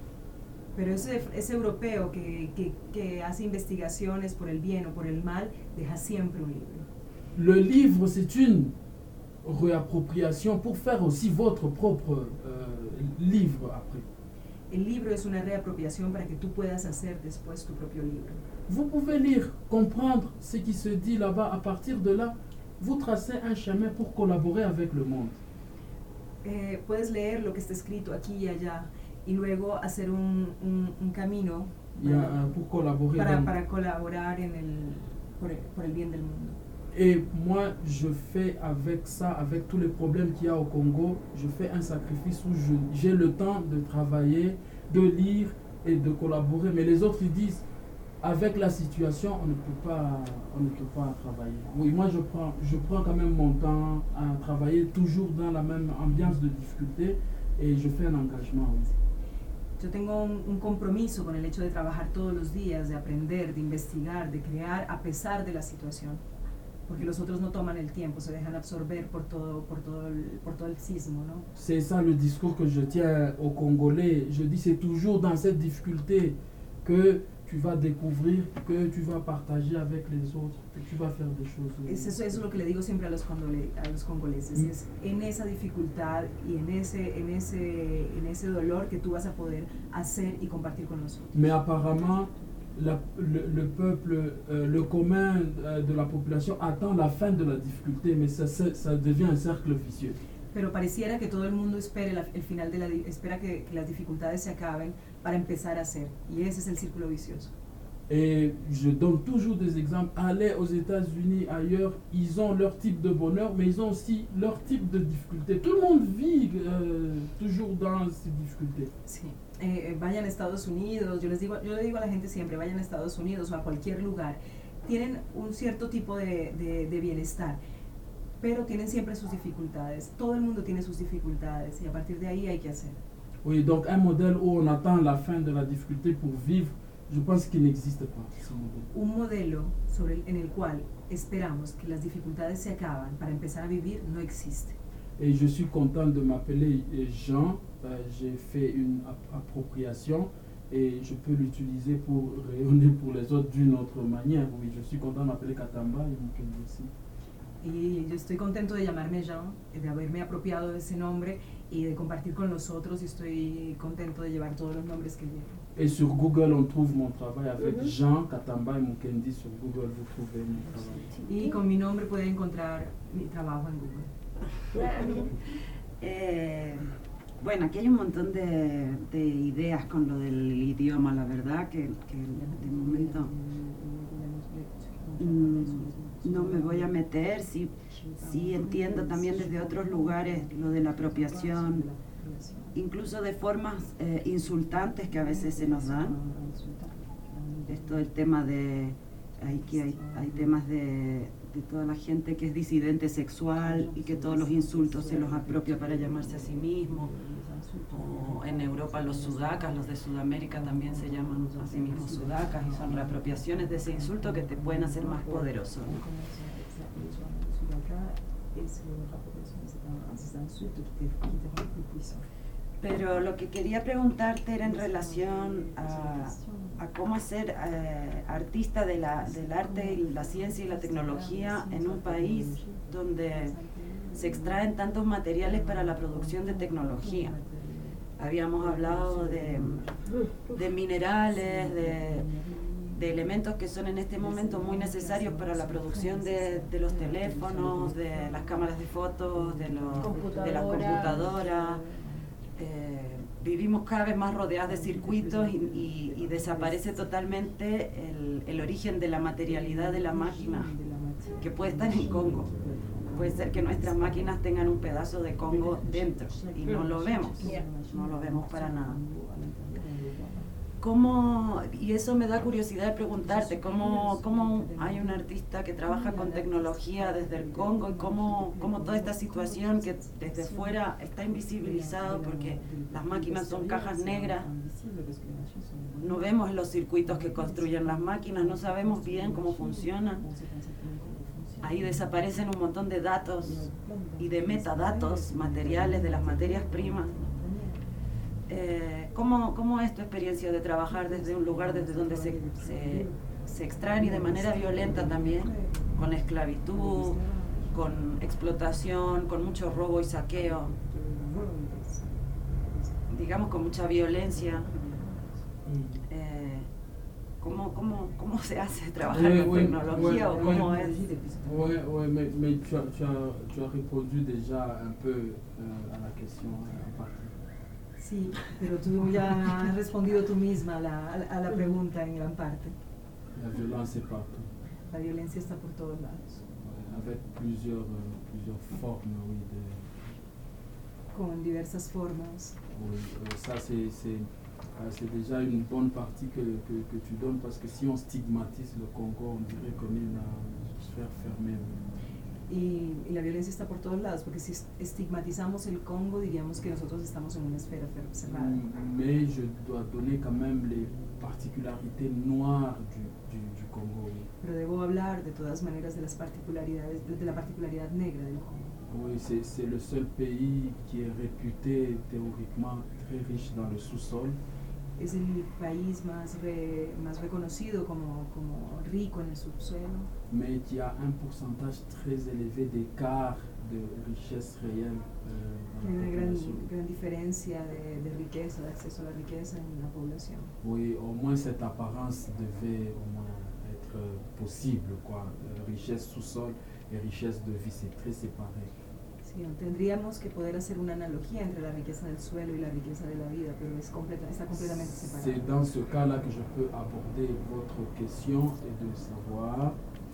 Pero ese, ese europeo que, que, que hace investigaciones por el bien o por el mal, deja siempre un libro. Le livre, c'est une réappropriation pour faire aussi votre propre euh, livre après. El libro es una reapropiación para que tú puedas hacer después tu propio libro. Vous pouvez lire, comprendre ce qui se dit là-bas. À partir de là, vous tracez un chemin pour collaborer avec le monde. Eh, puedes leer lo que está escrito aquí y allá y luego hacer un, un, un camino Il y a, euh, pour collaborer. Para, dans... para colaborar en el, por, el, por el bien del mundo. Et moi, je fais avec ça, avec tous les problèmes qu'il y a au Congo, je fais un sacrifice où j'ai le temps de travailler, de lire et de collaborer. Mais les autres, ils disent, avec la situation, on ne peut pas, on ne peut pas travailler. Oui, moi, je prends, je prends quand même mon temps à travailler, toujours dans la même ambiance de difficulté, et je fais un engagement. Oui. Yo tengo un, un compromiso con el hecho de trabajar todos los días, de aprender, de investigar, de crear a pesar de la situación. Porque los otros no toman el tiempo, se dejan absorber por todo, por todo, el, por todo el sismo, ¿no? C'est ça le discours que je tiens aux Congolais. Je dis c'est toujours dans cette difficulté que tu vas découvrir, que tu vas partager avec les autres, que tu vas faire des choses. Es eso, eso es lo que le digo siempre a los, congole, a los congoleses, mm. es en esa dificultad y en ese, en, ese, en ese dolor que tú vas a poder hacer y compartir con nosotros. Mais apparemment, La, le, le peuple, euh, le commun euh, de la population attend la fin de la difficulté, mais ça, ça, ça devient un cercle vicieux. Pero pareciera que todo el mundo espere la, el final de la, espera que, que las dificultades se acaben para empezar a hacer, y ese es el círculo vicioso. Et je donne toujours des exemples. Allez aux États-Unis, ailleurs, ils ont leur type de bonheur, mais ils ont aussi leur type de difficulté. Tout le monde vit euh, toujours dans ces difficultés. Sí. Eh, vayan a Estados Unidos, yo les digo, yo le digo a la gente siempre, vayan a Estados Unidos o a cualquier lugar, tienen un cierto tipo de, de, de bienestar, pero tienen siempre sus dificultades. Todo el mundo tiene sus dificultades y a partir de ahí hay que hacer. Oui, donc un modèle où on attend la fin de la difficulté pour vivre, je pense qu'il n'existe pas. Un modelo sobre el, en el cual esperamos que las dificultades se acaban para empezar a vivir no existe. Et je suis content de m'appeler Jean. Euh, j'ai fait une ap appropriation et je peux l'utiliser pour rayonner pour les autres d'une autre manière. Oui, je suis content de m'appeler Katamba et Mukendi aussi. Y yo estoy contento de llamarme Jean, de haberme apropiado de ese nombre y de compartir con los otros, y estoy contento de llevar todos los nombres que llevo. Et sur Google, on trouve mon travail avec mm-hmm. Jean, Katamba et Mukendi. Sur Google, vous trouvez mon travail. Y con mi nombre pueden encontrar mi trabajo en Google. eh, bueno, aquí hay un montón de, de ideas con lo del idioma, la verdad, que, que de momento mmm, no me voy a meter. Sí, sí entiendo también desde otros lugares lo de la apropiación, incluso de formas eh, insultantes que a veces se nos dan. Esto el tema de, hay, que hay, hay temas de, de toda la gente que es disidente sexual y que todos los insultos se los apropia para llamarse a sí mismo. O en Europa los sudacas, los de Sudamérica también se llaman a sí mismos sudacas y son reapropiaciones de ese insulto que te pueden hacer más poderoso, ¿no? Pero lo que quería preguntarte era en relación a, a cómo ser eh, artista de la, del arte, y la ciencia y la tecnología en un país donde se extraen tantos materiales para la producción de tecnología. Habíamos hablado de, de minerales, de, de elementos que son en este momento muy necesarios para la producción de, de los teléfonos, de las cámaras de fotos, de, los, de las computadoras. Eh, vivimos cada vez más rodeados de circuitos y, y, y desaparece totalmente el, el origen de la materialidad de la máquina, que puede estar en Congo. Puede ser que nuestras máquinas tengan un pedazo de Congo dentro y no lo vemos, no lo vemos para nada. ¿Cómo, y eso me da curiosidad de preguntarte, cómo, cómo hay un artista que trabaja con tecnología desde el Congo y cómo, cómo toda esta situación que desde fuera está invisibilizado porque las máquinas son cajas negras, no vemos los circuitos que construyen las máquinas, no sabemos bien cómo funcionan. Ahí desaparecen un montón de datos y de metadatos materiales de las materias primas. Eh, ¿cómo, ¿Cómo es tu experiencia de trabajar desde un lugar desde donde se, se, se extraen y de manera violenta también, con esclavitud, con explotación, con mucho robo y saqueo, digamos con mucha violencia? Eh, ¿Cómo, cómo, ¿Cómo se hace trabajar oui, con oui, tecnología oui, o cómo oui, es? Oui, oui, mais, mais tu, as, tu, as, tu as répondu déjà un peu euh, à la question en partie. Sí, pero tú ya has respondido tú misma a la, a la pregunta en gran parte. La violence est partout. La violencia está por todos lados. Avec plusieurs, euh, plusieurs formes, oui. De, con diversas formas. oui euh, ça, c'est, c'est, euh, c'est déjà une bonne partie que, que, que tu donnes, parce que si on stigmatise le Congo, on dirait qu'on est une sphère fermée. Y, y la violencia está por todos lados, porque si estigmatizamos el Congo, diríamos que nosotros estamos en una esfera cerrada. Mais je dois donner quand même les particularités noires du, du, du Congo. Pero debo hablar de todas maneras de las particularidades, de la particularidad negra del Congo. Oui, c'est, c'est le seul pays qui est réputé théoriquement très riche dans le sous-sol. Es el país más, re, más reconocido como, como rico en el subsuelo. Mais qui a un pourcentage très élevé d'écart de richesse réelle. Euh, Hay una gran, gran diferencia de, de riqueza, de acceso a la riqueza en la población. Oui, au moins cette apparence devait au moins être possible, quoi. Euh, richesse sous-sol et richesse de vie, c'est très séparé. Sí, tendríamos que poder hacer una analogía entre la riqueza del suelo y la riqueza de la vida, pero es completa, está completamente separado. C'est dans ce cas-là que je peux aborder votre question et de savoir.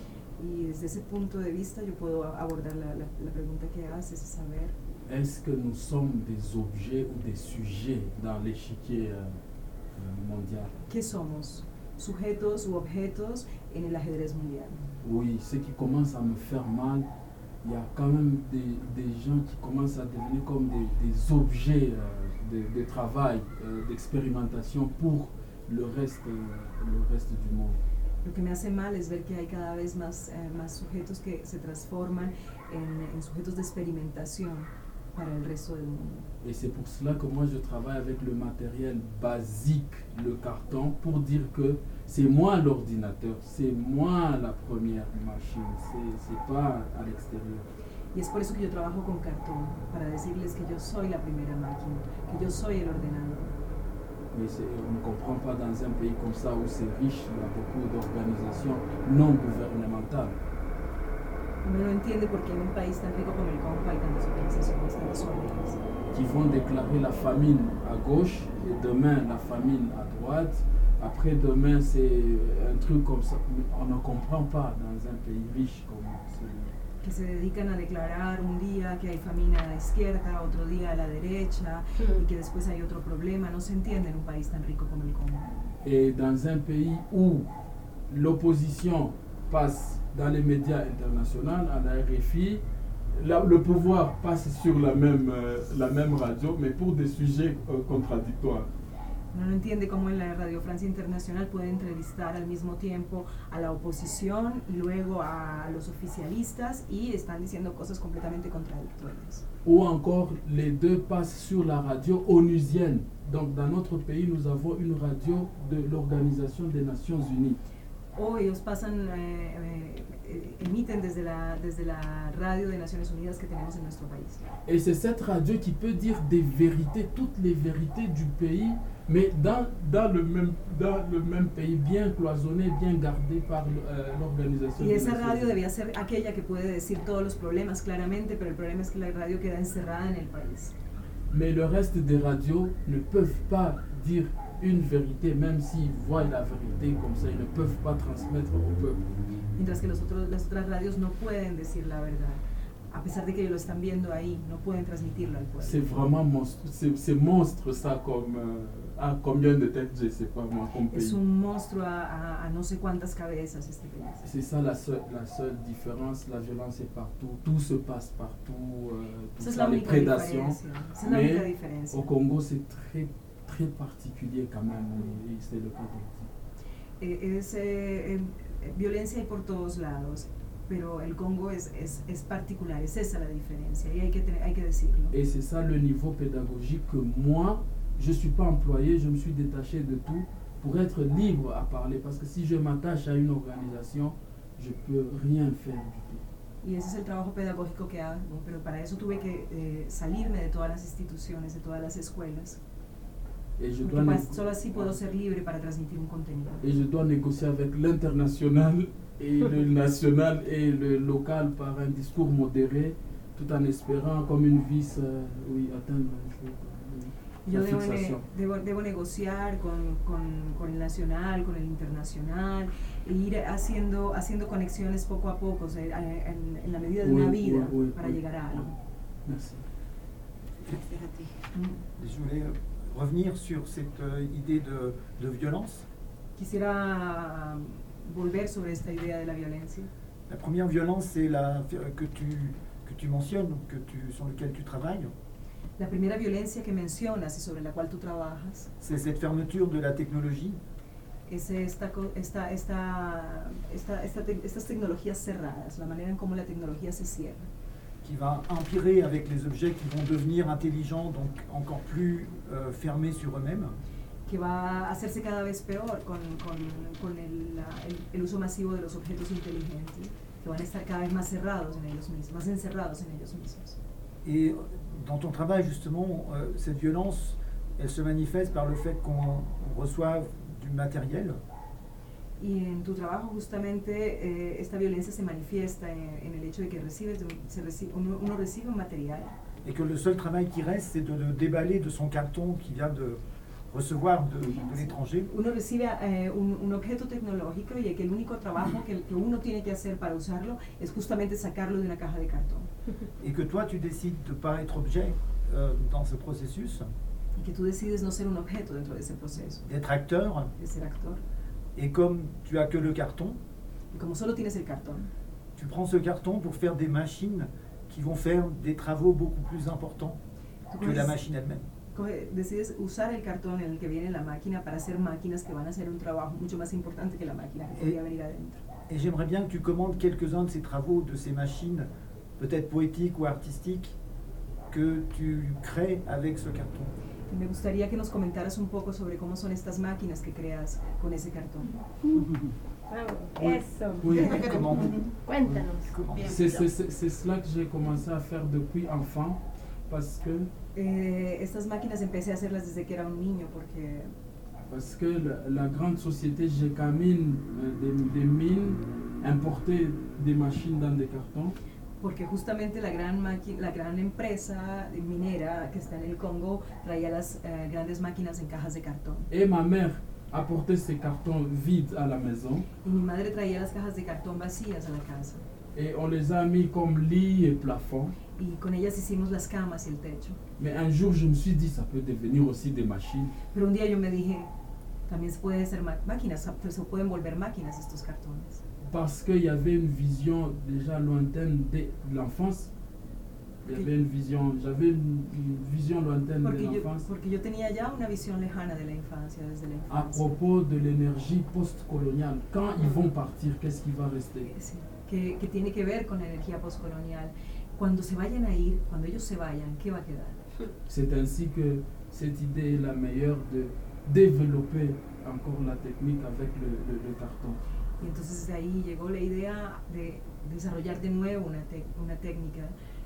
Y desde ese punto de vista yo puedo abordar la, la, la pregunta que haces, es saber. Est-ce que nous sommes des objets ou des sujets dans l'échiquier euh, mondial? ¿Qué somos? ¿Sujetos u objetos en el ajedrez mundial? Oui, ce qui commence à me faire mal, il y a quand même des, des gens qui commencent à devenir comme des, des objets euh, de, de travail, euh, d'expérimentation pour le reste, euh, le reste du monde. Lo que me hace mal es ver que hay cada vez más, eh, más sujetos que se transforman en, en sujetos de experimentación para el resto del mundo. Et c'est pour cela que moi je travaille avec le matériel basique, le carton, pour dire que c'est moi l'ordinateur, c'est moi la première machine, c'est, c'est pas à l'extérieur. Y es por eso que yo trabajo con cartón, para decirles que yo soy la primera máquina, que yo soy el ordenador. Mais on ne comprend pas dans un pays comme ça où c'est riche, il y a beaucoup d'organisations non gouvernementales. Uno no entiende por qué en un país tan rico como el Congo hay tantas organizaciones, tantas O N Ges. Qui vont déclarer la famine à gauche et demain la famine à droite. Après demain c'est un truc comme ça. On ne comprend pas dans un pays riche comme celui-là. Que se dedican a declarar un día que hay famina a la izquierda, otro día a la derecha, mm. y que después hay otro problema. No se entiende en un país tan rico como el Congo. Et dans un pays où l'opposition passe dans les médias internationaux, à la R F I, là, le pouvoir passe sur la même, euh, la même radio, mais pour des sujets euh, contradictoires. Uno no entiende cómo en la Radio Francia Internacional puede entrevistar al mismo tiempo a la oposición y luego a los oficialistas y están diciendo cosas completamente contradictorias. Ou encore, les deux passent sur la radio onusienne. Donc, dans notre pays, nous avons une radio de l'Organisation des Nations Unies. O ellos pasan, eh, eh, emiten desde la, desde la radio de Naciones Unidas que tenemos en nuestro país. Et c'est cette radio qui peut dire des vérités, toutes les vérités du pays, mais dans, dans, le, même, dans le même pays, bien cloisonné, bien gardé par euh, l'Organisation. Y esa radio debía ser aquella que puede decir todos los problemas claramente, pero el problema es que la radio queda encerrada en el país. Mais le reste des radios ne peuvent pas dire une vérité, même s'ils voient la vérité comme ça, ils ne peuvent pas transmettre au peuple. Mientras que los otros, las otras radios no pueden decir la verdad. A pesar de que lo están viendo ahí, no pueden transmitirlo al pueblo. C'est vraiment monstre, c'est, c'est monstre ça comme euh, à combien de têtes, je sais pas moi, comme pays. Es un monstruo a, a, a no sé cuántas cabezas este país. C'est ça la seule, la seule différence, la violence est partout, tout se passe partout, euh, tout ça, les prédations. Mais au Congo c'est très très particulier quand même, et c'est le cas de dire. Es eh, eh, violencia hay por todos lados. Pero el Congo es, es, es particular, es esa la diferencia, y hay que, tener, hay que decirlo. Et c'est ça le niveau pédagogique que moi, je ne suis pas employé, je me suis détaché de tout pour être libre à parler, parce que si je m'attache à une organisation, je ne peux rien faire du tout. Y ese es el trabajo pedagógico que hago, pero para eso tuve que eh, salirme de todas las instituciones, de todas las escuelas. Et je dois pues, solo así puedo ser libre para transmitir un contenido. Et je dois négocier avec l'international et le national et le local par un discours modéré, tout en espérant comme une vis, euh, oui, atteindre un jour. Y Yo la debo, ne- fixation. debo, debo negociar con, con, con el nacional, con el internacional, e ir haciendo, haciendo conexiones poco a poco, o sea, en, en la medida de Oui, una vida, oui, oui, para oui. llegar a algo. Merci. Gracias a ti. Mm. Je voulais revenir sur cette euh, idée de, de violence. Quisiera volver sobre esta idea de la violencia. La première violence, c'est la que tu, que tu mentionnes, que tu, sur laquelle tu travailles. La primera violencia que mencionas y sobre la cual tú trabajas C'est cette fermeture de la technologie es esta, co- esta, esta, esta, esta te- estas tecnologías cerradas, la manera en cómo la tecnología se cierra, qui va empirer avec les objets qui vont devenir intelligents, donc encore plus euh, fermés sur eux-mêmes. que va a hacerse cada vez peor con, con, con el, la- el, el uso masivo de los objetos inteligentes, que van a estar cada vez más cerrados en ellos mismos, más encerrados en ellos mismos. Et dans ton travail, justement, euh, cette violence, elle se manifeste par le fait qu'on on reçoive du matériel Y en tu trabajo justamente eh, esta violencia se manifiesta en, en el hecho de que recibes, de- se recibe, uno, uno recibe un material et que le seul travail qui reste, c'est de le déballer de son carton qui vient de recevoir de, de l'étranger. uno recibe eh, un, un objeto tecnológico y que el único trabajo que, que uno tiene que hacer para usarlo es justamente sacarlo de una caja de cartón. Et que toi, tu décides de ne pas être objet euh, dans ce processus, Y que tú decides no ser un objeto dentro de ese proceso, d'être acteur. de ser actor. Et comme tu as que le carton, Y como solo tienes el cartón, tu prends ce carton pour faire des machines qui vont faire des travaux beaucoup plus importants tú que la coges- machine elle-même. coge- decides usar el cartón en el que viene la máquina para hacer máquinas que van a hacer un trabajo mucho más importante que la máquina que podría venir adentro. Et j'aimerais bien que tu commandes quelques-uns de ces travaux, de ces machines, peut-être poétiques ou artistiques, que tu crées avec ce carton. Y me gustaría que nos comentaras un poco sobre cómo son estas máquinas que creas con ese cartón. Vamos, eso. Oui, Comment Cuéntanos. comment c'est c'est- c'est- c'est cela que j'ai commencé à faire depuis enfant, parce que, Eh, estas máquinas empecé a hacerlas desde que era un niño porque parce que la, la grande société Gécamine euh, des, des mines importait des machines dans des cartons. porque justamente la gran maqui- la gran empresa minera que está en el Congo traía las eh, grandes máquinas en cajas de cartón. Et ma mère apportait ces cartons vides à la maison Y mi madre traía las cajas de cartón vacías a la casa. et on les a mis comme lit et plafond. Y con ellas hicimos las camas y el techo. Mais un jour, je me suis dit, ça peut devenir aussi des machines. Pero un día yo me dije, también se puede hacer ma- máquinas, se pueden volver máquinas estos cartones. Parce qu'il y avait une vision déjà lointaine de l'enfance. Il y avait une vision, j'avais une, une vision lointaine de Porque yo, l'enfance porque yo tenía ya una visión lejana de la infancia, desde la à infancia. propos de l'énergie post-coloniale. Quand ils vont partir, qu'est-ce qui va rester? Sí, que, que tiene que ver con la energía postcolonial. Cuando se vayan a ir, cuando ellos se vayan, ¿qué va a quedar? C'est ainsi que cette idée est la meilleure de développer encore la technique avec le, le, le carton. Y entonces de ahí llegó la idea de desarrollar de nuevo una, tec- una técnica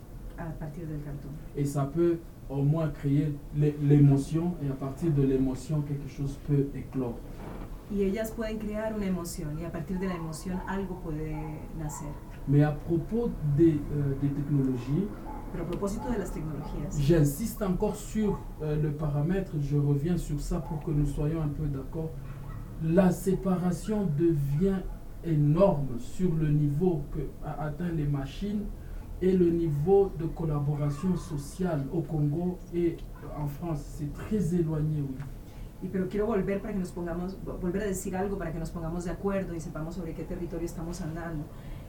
a partir del cartón. Et ça peut au moins créer l'é- l'émotion, et à partir de l'émotion, quelque chose peut éclore. Y ellas pueden crear una emoción y a partir de la emoción algo puede nacer. Mais à propos des, euh, des technologies, Pero a propósito de las tecnologías, j'insiste encore sur euh, le paramètre, je reviens sur ça pour que nous soyons un peu d'accord. La séparation devient énorme sur le niveau que a atteint les machines et le niveau de collaboration sociale au Congo et en France. C'est très éloigné, oui. y pero quiero volver para que nos pongamos, volver a decir algo para que nos pongamos de acuerdo y sepamos sobre qué territorio estamos andando.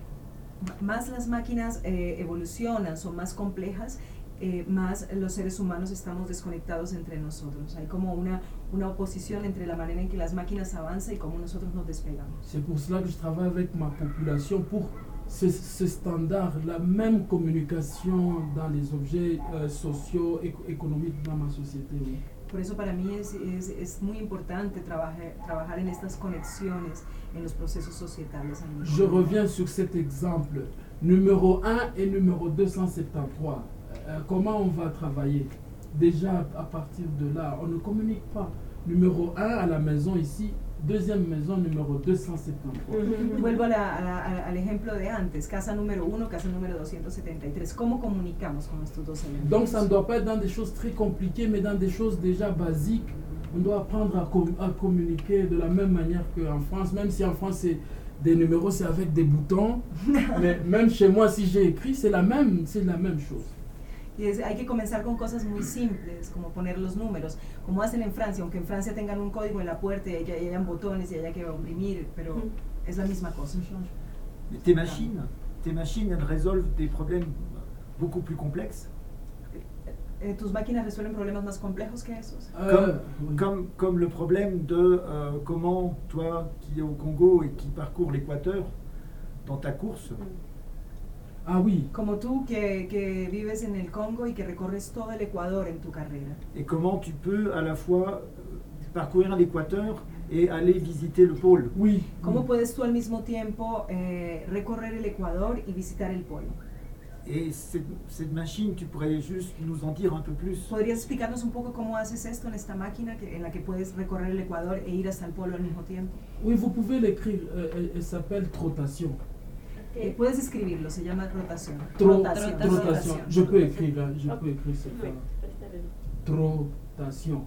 M- Más las máquinas eh, evolucionan, son más complejas, eh, más los seres humanos estamos desconectados entre nosotros. Hay como una, una oposición entre la manera en que las máquinas avanzan y cómo nosotros nos despegamos. C'est pour cela que je travaille avec ma population pour ce, ce standard, la même communication dans les objets euh, sociaux, éco- économiques dans ma société. Oui. Por eso para mí es, es, es muy importante trabajar, trabajar en estas conexiones en los procesos societales. a nivel Je global. reviens sur cet exemple. Numéro un et numéro deux cent soixante-treize. Euh, comment on va travailler? Déjà, à partir de là, on ne communique pas. Numéro un à la maison ici, deuxième maison numéro deux cent soixante-treize. Vuelvo a la, a la, al ejemplo de antes, casa número uno, casa número doscientos setenta y tres. ¿Cómo comunicamos con estos dos elementos? Donc ça ne doit pas être dans des choses très compliquées, mais dans des choses déjà basiques. On doit apprendre à, com à communiquer de la même manière qu'en France, même si en France c'est des numéros, c'est avec des boutons. Mais même chez moi, si j'ai écrit, c'est la même, c'est la même chose. Y es, hay que comenzar con cosas muy simples, como poner los números, como hacen en Francia, aunque en Francia tengan un código en la puerta y haya, y hayan botones y haya que oprimir, pero mm. es la misma cosa. Mais tes machines, tes machines, elles résolvent des problèmes beaucoup plus complexes. Eh, ¿Tus máquinas resuelven problemas más complejos que esos? Euh, comme, oui. comme, comme le problème de euh, comment toi qui es au Congo et qui parcours l'Équateur dans ta course. Mm. Ah oui. Como tú que, que vives en el Congo y que recorres todo el Ecuador en tu carrera. Et comment tu peux à la fois parcourir l'Équateur et aller visiter le pôle. Oui. ¿Cómo oui. puedes tú al mismo tiempo eh, recorrer el Ecuador y visitar el polo? Et cette, cette machine, tu pourrais juste nous en dire un peu plus. ¿Podrías explicarnos un poco cómo haces esto en esta máquina que, en la que puedes recorrer el Ecuador e ir hasta el polo al mismo tiempo? Oui, vous pouvez l'écrire. Euh, elle elle s'appelle trotation. Eh, puedes escribirlo, se llama rotación. Tro rotación. rotation. rotación. Je peux écrire, hein, je peux écrire ça. Trotation.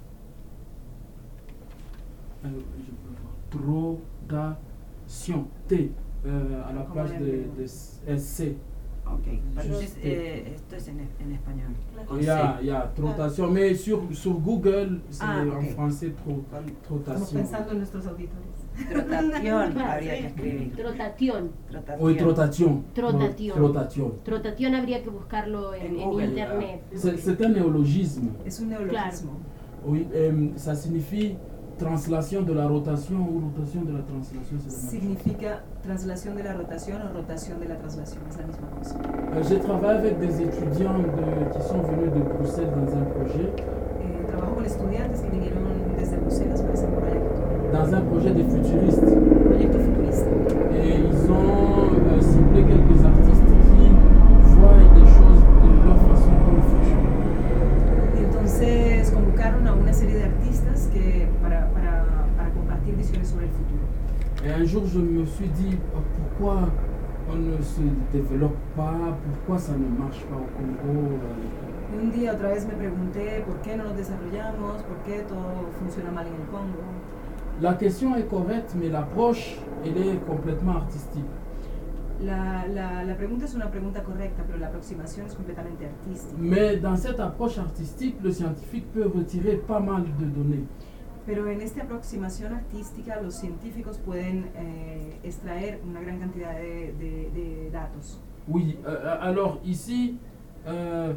Euh, je peux voir. Trotation. T euh, à la place de, de S C. Ok, entonces eh, esto es en, en español. Il y a, il y a trotation, mais sur, sur Google, c'est ah, en okay. français tro, trotation. Estamos pensando en nuestros auditores. Trotación habría que escribir. Trotación. Oui, trotation. Trotation. Trotation. Trotation habría que buscarlo en, En en Google. internet. C'est un néologisme. Es un neologismo. Claro. Oui, euh, ça signifie translation de la rotation ou rotation de la translation. Significa translación de la rotación o rotación de la traslación, es la misma cosa. Euh, J'ai travaillé avec des étudiants de, qui sont venus de Bruxelles dans un projet. Eh, trabajo con estudiantes que vinieron desde Bruselas para ese proyecto. Dans un projet de futuristes. Proyecto futurista. Et ils ont euh, ciblé quelques artistes qui voient des choses de leur façon dans le futur. Y entonces convocaron a una serie de artistas que para, para, para compartir visiones sobre el futuro. Et un jour, je me suis dit, oh, pourquoi on ne se développe pas, pourquoi ça ne marche pas au Congo. Y un día otra vez me pregunté por qué no nos desarrollamos, por qué todo funciona mal en el Congo. La question est correcte, mais l'approche, elle est complètement artistique. La, la, la pregunta es una pregunta correcta, pero la aproximación es completamente artística. Mais dans cette approche artistique, le scientifique peut retirer pas mal de données. Pero en esta aproximación artística, los científicos pueden eh, extraer una gran cantidad de, de, de datos. Oui, euh, alors ici, euh,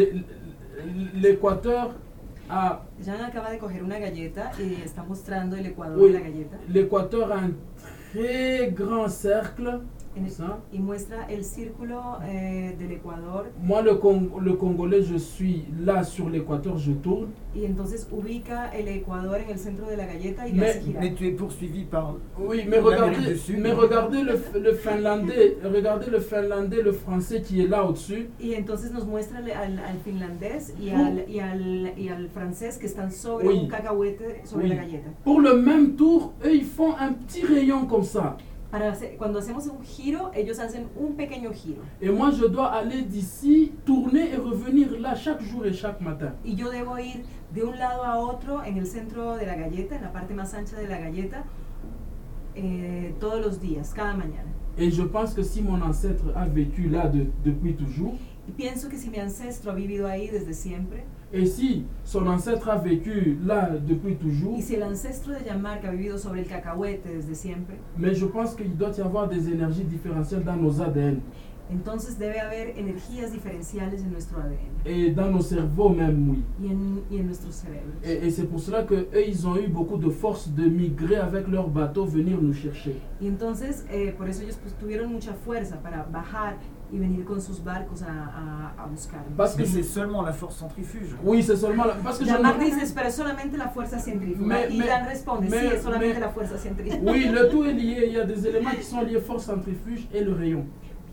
l'Équateur a... Jan acaba de coger una galleta y está mostrando el ecuador Oui, de la galleta. l'Équateur a un très grand cercle. En el, Ça. y muestra el círculo eh, del Ecuador. Moi, le, Cong le Congolais, je suis là sur l'équateur, je tourne. Y entonces ubica el Ecuador en el centro de la galleta y Mais- le hace girar. Mais tu es poursuivi par Oui, mais l'Amérique regardez, du Sud. mais regardez le, le finlandais, regardez le finlandais, le français qui est là au-dessus. Y entonces nos muestra al, al finlandés y Oh. al, y, al, y al francés que están sobre Oui. un cacahuete sobre Oui. la galleta. Pour le même tour, eux, ils font un petit rayon comme ça. Para hacer, cuando hacemos un giro, ellos hacen un pequeño giro. Et moi, je dois aller d'ici, tourner et revenir là chaque jour et chaque matin. Y yo debo ir de un lado a otro en el centro de la galleta, en la parte más ancha de la galleta, eh, todos los días, cada mañana. Et je pense que si mon ancêtre a vécu là de, depuis toujours, Y pienso que si mi ancestro ha vivido ahí desde siempre, et si son ancêtre a vécu là depuis toujours, y si el ancestro de Jean-Marc ha vivido sobre el cacahuete desde siempre, mais je pense qu'il doit y avoir des énergies différentielles dans nos A D N entonces debe haber energías diferenciales en nuestro A D N et dans nos cerveaux même, oui. y en, y en nuestros cerebros. Et, et c'est pour cela qu'eux, ils ont eu beaucoup de force de migrer avec leur bateau, venir nous chercher. Y entonces, eh, por eso ellos pues, tuvieron mucha fuerza para bajar y venir con sus barcos a, a, a buscarnos. Parce que Mais c'est je- seulement la force centrifuge. Oui, c'est seulement la- parce que je Jean-Marc ne- dice, pero es solamente la fuerza centrífuga. Mais- y mais- Jan responde, mais- sí, es solamente mais- la fuerza centrífuga. Oui, le tout est lié. Il y a des éléments qui sont liés force centrifuge et le rayon.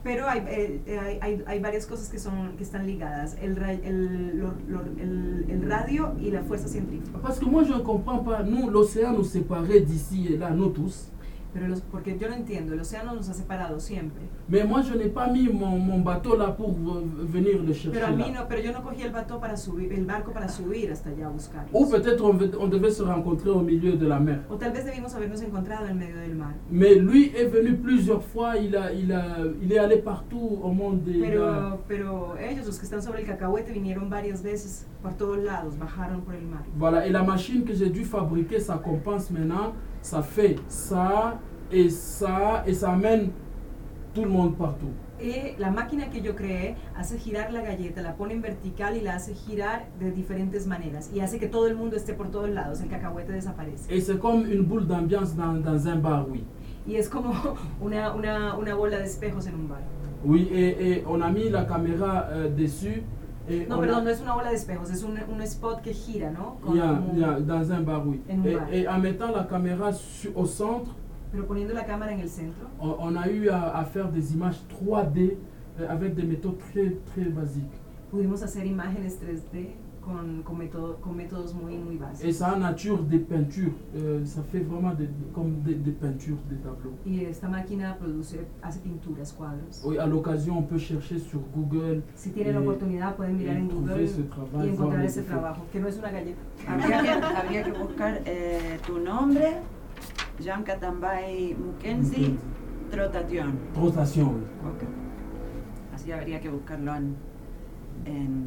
Pero hay, eh, hay, hay, hay varias cosas que, son, que están ligadas, el, ra el, lo, lo, el, el radio y la fuerza centrífuga. Parce que moi je ne comprends pas, nous l'océan nous séparait d'ici et là, nous tous. Pero los, porque yo no entiendo, el océano nos ha separado siempre. Mais moi je n'ai pas mis mon, mon bateau là pour venir le chercher. Pero a mí là. no, pero yo no cogí el barco para subir, el barco para subir hasta allá a buscarlos. Ou peut-être on, on devait se rencontrer au milieu de la mer. O tal vez debimos habernos encontrado en medio del mar. Mais lui est venu plusieurs fois, il, a, il, a, il est allé partout au monde. Pero, pero ellos, los que están sobre el cacahuete, vinieron varias veces por todos lados, bajaron por el mar. Voilà, et la machine que j'ai dû fabriquer, ça compense maintenant, ça fait ça et ça, et ça amène tout le monde partout. Y la máquina que yo creé hace girar la galleta, la pone en vertical y la hace girar de diferentes maneras y hace que todo el mundo esté por todos lados, el cacahuete desaparece. Et c'est comme une boule d'ambiance dans, dans un bar, oui. Y es como una, una, una bola de espejos en un bar. Oui, et, et on a mis la caméra euh, dessus. Et No, on perdón, a, no es una bola de espejos, es un, un spot que gira, ¿no? Con yeah, como- yeah, dans un bar, oui. En un Et, bar. et en mettant la caméra su- au centre, Pero poniendo la cámara en el centro, on, on a eu à, à faire des images trois D euh, avec des méthodes très, très basiques. pudimos hacer imágenes tres D con, con, método, con métodos muy, muy Et básicos. ça a nature des peintures, euh, ça fait vraiment des, comme des, des peintures, des tableaux. Y esta máquina produce, hace pinturas, cuadros. Oui, à l'occasion, on peut chercher sur Google Si tienen la et- oportunidad pueden mirar et en trouver Google ce y travail, voir encontrar les ese effets. trabajo, que no es una galleta. Habría que, habría que buscar eh, tu nombre, Jean Katambay Mukenzi, Trotation. Rotation, oui. Ok. Así habría que buscarlo en, en,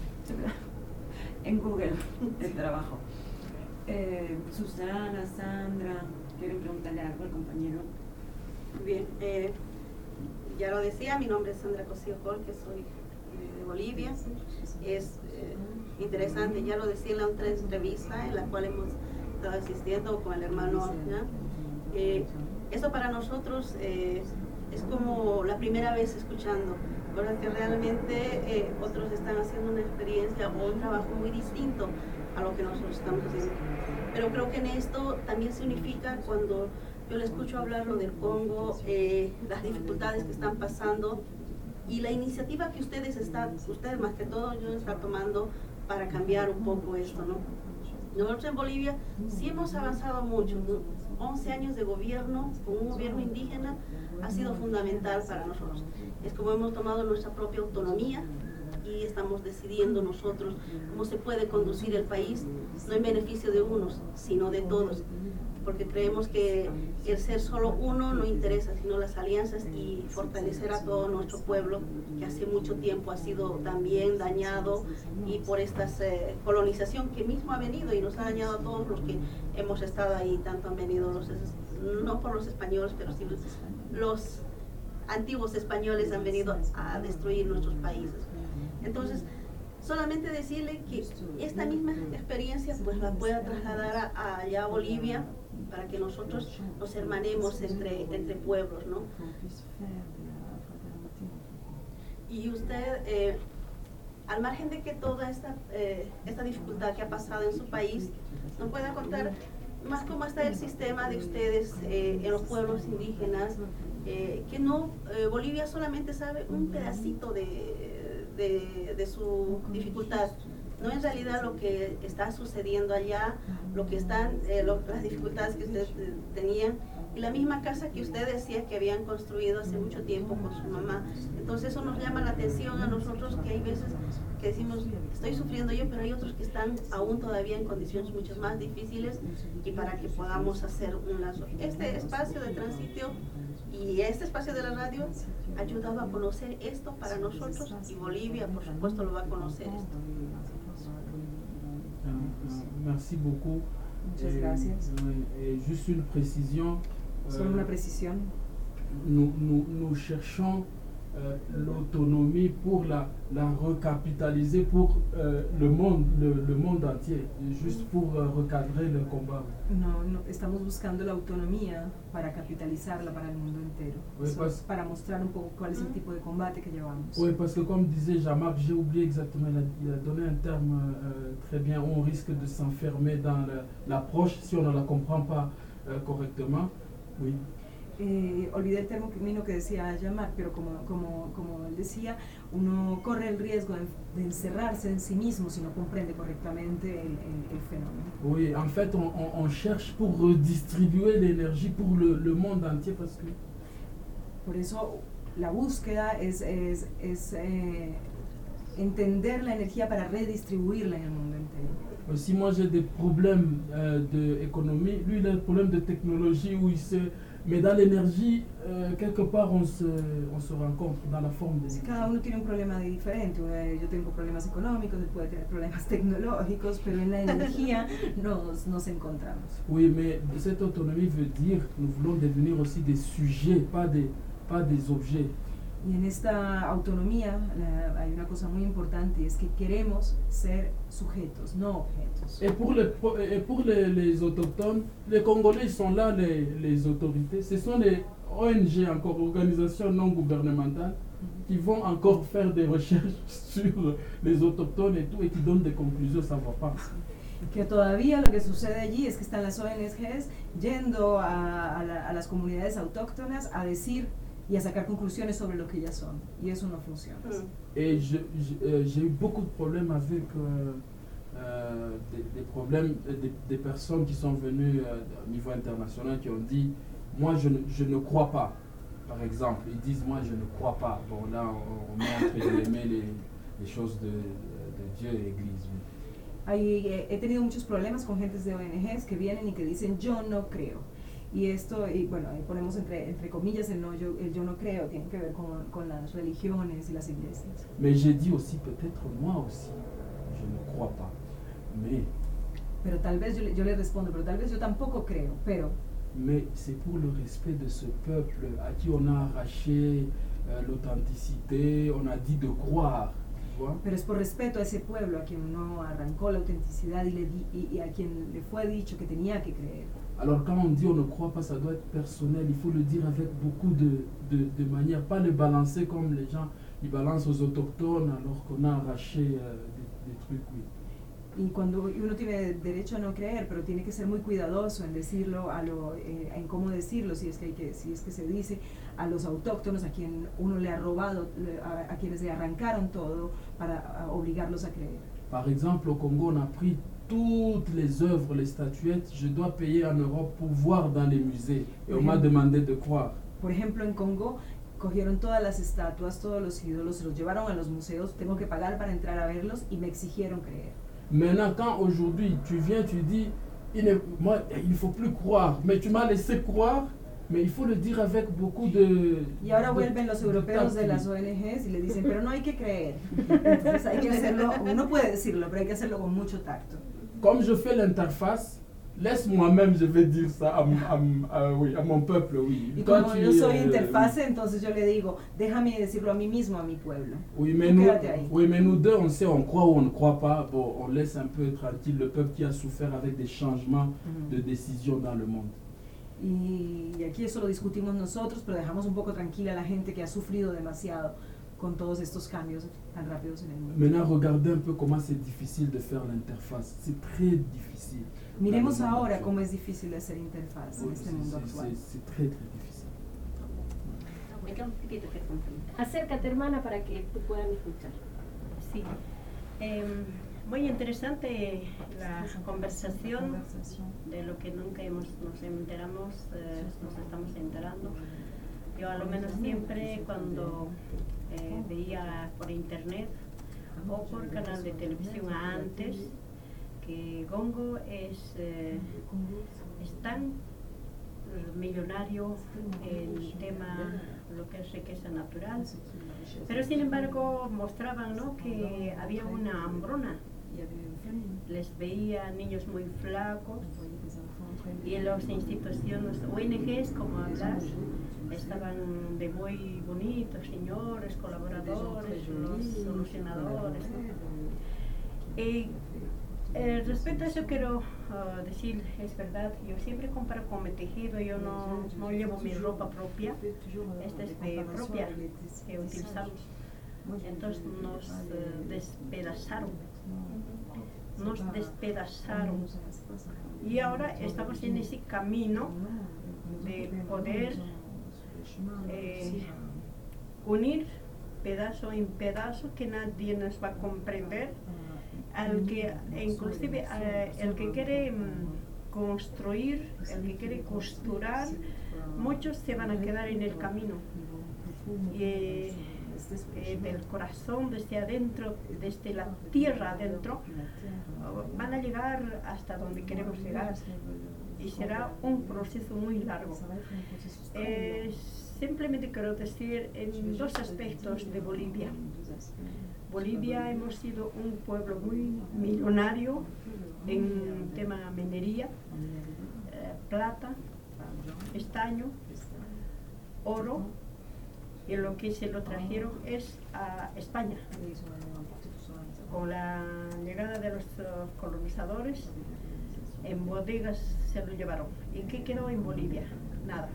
en Google, el trabajo. Eh, Susana, Sandra, ¿quieren preguntarle algo al compañero? Bien, eh, ya lo decía, mi nombre es Sandra Cosío Col, que soy eh, de Bolivia. Es eh, interesante, ya lo decía en la otra entrevista en la cual hemos estado asistiendo con el hermano Osna. Eh, eso para nosotros eh, es como la primera vez escuchando, porque realmente eh, otros están haciendo una experiencia o un trabajo muy distinto a lo que nosotros estamos haciendo. Pero creo que en esto también significa cuando yo le escucho hablar lo del Congo, eh, las dificultades que están pasando y la iniciativa que ustedes están, ustedes más que todo, yo están tomando para cambiar un poco esto, ¿no? Nosotros en Bolivia sí hemos avanzado mucho, ¿no? once años de gobierno, con un gobierno indígena, ha sido fundamental para nosotros. Es como hemos tomado nuestra propia autonomía y estamos decidiendo nosotros cómo se puede conducir el país, no en beneficio de unos, sino de todos. Porque creemos que el ser solo uno no interesa, sino las alianzas y fortalecer a todo nuestro pueblo, que hace mucho tiempo ha sido también dañado y por esta eh, colonización que mismo ha venido y nos ha dañado a todos los que hemos estado ahí, tanto han venido los, no por los españoles, pero sí los, los antiguos españoles han venido a destruir nuestros países. Entonces, solamente decirle que esta misma experiencia pues la pueda trasladar a, a allá a Bolivia para que nosotros nos hermanemos entre, entre pueblos, ¿no? Y usted, eh, al margen de que toda esta, eh, esta dificultad que ha pasado en su país, nos pueda contar más cómo está el sistema de ustedes eh, en los pueblos indígenas, eh, que no, eh, Bolivia solamente sabe un pedacito de, de, de su dificultad, no en realidad lo que está sucediendo allá, lo que están, eh, lo, las dificultades que ustedes eh, tenían, y la misma casa que usted decía que habían construido hace mucho tiempo con su mamá. Entonces eso nos llama la atención a nosotros, que hay veces que decimos, estoy sufriendo yo, pero hay otros que están aún todavía en condiciones mucho más difíciles, y para que podamos hacer un lazo. Este espacio de tránsito y este espacio de la radio ha ayudado a conocer esto para nosotros, y Bolivia, por supuesto, lo va a conocer esto. Euh, euh, merci beaucoup. Muchas Et, gracias. euh, et juste une précision. Solo euh, una precisión. nous, nous, nous cherchons euh, l'autonomie pour la, la recapitaliser pour euh, le, monde, le, le monde entier, juste pour euh, recadrer le combat. No, no, estamos buscando la autonomía para capitalizarla para el mundo entero. Oui, Eso pues- es para mostrar un poco cuál es el tipo de combate que llevamos. Oui, parce que comme disait Jean-Marc, j'ai oublié exactement, il a, il a donné un terme euh, très bien, on risque de s'enfermer dans le- l'approche si on ne la comprend pas euh, correctement. Oui. eh, olvidé el término que decía Jean-Marc, pero como, como, como él decía, uno corre el riesgo de, de encerrarse en sí mismo si no comprende correctamente el, el, el fenómeno. Oui, en fait, on, on, on cherche pour redistribuer l'énergie pour le, le monde entier parce que... Por eso la búsqueda es, es, es eh, entender la energía para redistribuirla en el mundo entero. Si moi j'ai des problèmes euh, d'économie, lui il a des problèmes de technologie où il se... Mais dans l'énergie, euh, quelque part on se, on se rencontre dans la forme de... Si cada uno tiene un problema diferente, yo tengo problemas económicos, él puede tener problemas tecnológicos, pero en la energía nos, nos encontramos. Oui, mais cette autonomie veut dire que nous voulons devenir aussi des sujets, pas des, pas des objets. Y en esta autonomía la, hay una cosa muy importante, es que queremos ser sujetos, no objetos. Et pour les, et pour les, les autochtones, les Congolais ils sont là, les, les autorités, ce sont les O N G, encore organisations non gouvernementales, mm-hmm. qui vont encore faire des recherches sur les autochtones et tout, et qui donnent des conclusions, ça ne va pas. Que todavía lo que sucede allí es que están las O N Gs yendo a, a, la, a las comunidades autóctonas a decir y a sacar conclusiones sobre lo que ellas son, y eso no funciona. Et je, je, euh, j'ai eu beaucoup de problèmes avec euh, euh, des, des problèmes, des, des personnes qui sont venues euh, au niveau international qui ont dit moi je ne, je ne crois pas, par exemple, ils disent moi je ne crois pas. Bon là on, on met entre guillemets les, les choses de, de Dieu et l'Église. Ahí, eh, he tenido muchos problemas con gentes de O N Gs que vienen y que dicen yo no creo. Y esto, y bueno, ahí ponemos entre, entre comillas el, no, yo, el yo no creo, tiene que ver con, con las religiones y las iglesias. Mais j'ai dit aussi, peut-être moi aussi, je ne crois pas, mais... Pero tal vez, yo, yo le respondo, pero tal vez yo tampoco creo, pero... Mais c'est pour le respect de ce peuple à qui on a arraché euh, l'authenticité, on a dit de croire. Pero es por respeto a ese pueblo a quien uno arrancó la autenticidad y, le di, y, y a quien le fue dicho que tenía que creer. Alors quand on dit on ne croit pas, ça doit être personnel, il faut le dire avec beaucoup de, de, de manière, pas le balancer comme les gens, ils balancent aux autochtones alors qu'on a arraché euh, des, des trucs, oui. Y cuando uno tiene derecho a no creer, pero tiene que ser muy cuidadoso en decirlo, a lo, eh, en cómo decirlo, si es que hay que, si es que se dice a los autóctonos a quien uno le ha robado, a, a quienes le arrancaron todo para a obligarlos a creer. Par exemple, au Congo, on a pris toutes les œuvres, les statuettes, je dois payer en Europe pour voir dans les musées. Et on m'a demandé de croire. Por ejemplo, en Congo cogieron todas las estatuas, todos los ídolos, se los llevaron a los museos, tengo que pagar para entrar a verlos y me exigieron creer. Maintenant, quand aujourd'hui tu viens, tu dis, il ne, moi, il ne faut plus croire, mais tu m'as laissé croire, mais il faut le dire avec beaucoup de... Y ahora vuelven los europeos de las O N Gs y le dicen, pero no hay que creer. Entonces hay que hacerlo, uno puede decirlo, pero hay que hacerlo con mucho tacto. Comme je fais l'interface, laisse moi-même, je vais dire ça à, à, à, oui, à mon peuple, oui. Y como yo soy interfase, euh, entonces yo le digo, déjame decirlo a mí mismo, a mi pueblo. Oui, mais nous, oui, mais nous deux, on sait, on croit ou on ne croit pas. Bon, on laisse un peu tranquille le peuple qui a souffert avec des changements mm-hmm. de décision dans le monde. Y aquí eso lo discutimos nosotros, pero dejamos un poco tranquila a la gente que ha sufrido demasiado con todos estos cambios tan rápidos en el mundo. Maintenant, regardez un peu comment c'est difficile de faire l'interface. C'est très difficile. Miremos ahora cómo es difícil hacer interfaz en este mundo actual. C'est très, très difficile. Acércate, hermana, para que te puedan escuchar. Sí. Eh, muy interesante la conversación de lo que nunca hemos, nos enteramos, eh, nos estamos enterando. Yo a lo menos siempre cuando eh, veía por internet o por canal de televisión antes que Congo es, eh, es tan millonario en el tema lo que es riqueza natural, pero sin embargo mostraban, ¿no?, que había una hambruna. Les veía niños muy flacos y en las instituciones O N Gs, como hablas, estaban de muy bonitos señores, colaboradores, los solucionadores, ¿no? Y eh, respecto a eso quiero uh, decir, es verdad, yo siempre comparo con mi tejido, yo no, no llevo mi ropa propia, esta es mi propia que utilizamos. Entonces nos uh, despedazaron, nos despedazaron y ahora estamos en ese camino de poder eh, unir pedazo en pedazo que nadie nos va a comprender, al que inclusive eh, el que quiere mm, construir, el que quiere costurar, muchos se van a quedar en el camino. Y, eh, eh, del corazón, desde adentro, desde la tierra adentro, van a llegar hasta donde queremos llegar. Y será un proceso muy largo. Eh, simplemente quiero decir en dos aspectos de Bolivia. Bolivia hemos sido un pueblo muy millonario en tema minería, eh, plata, estaño, oro, y lo que se lo trajeron es a España. Con la llegada de los uh, colonizadores, en bodegas se lo llevaron. ¿Y qué quedó en Bolivia? Nada.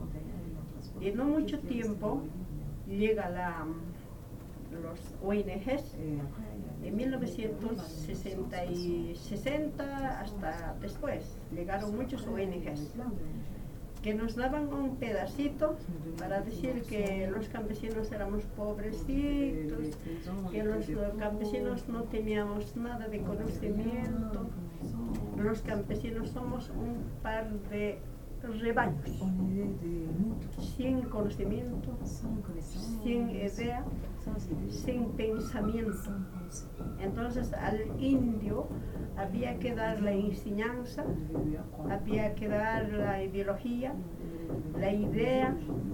Y no mucho tiempo llega la, los O N Ges, en mil novecientos sesenta y sesenta hasta después, llegaron muchos O N Ges que nos daban un pedacito para decir que los campesinos éramos pobrecitos, que los campesinos no teníamos nada de conocimiento, los campesinos somos un par de rebaños, sin conocimiento, sin idea, sin pensamiento. Entonces al indio había que dar la enseñanza, había que dar la ideología, la idea.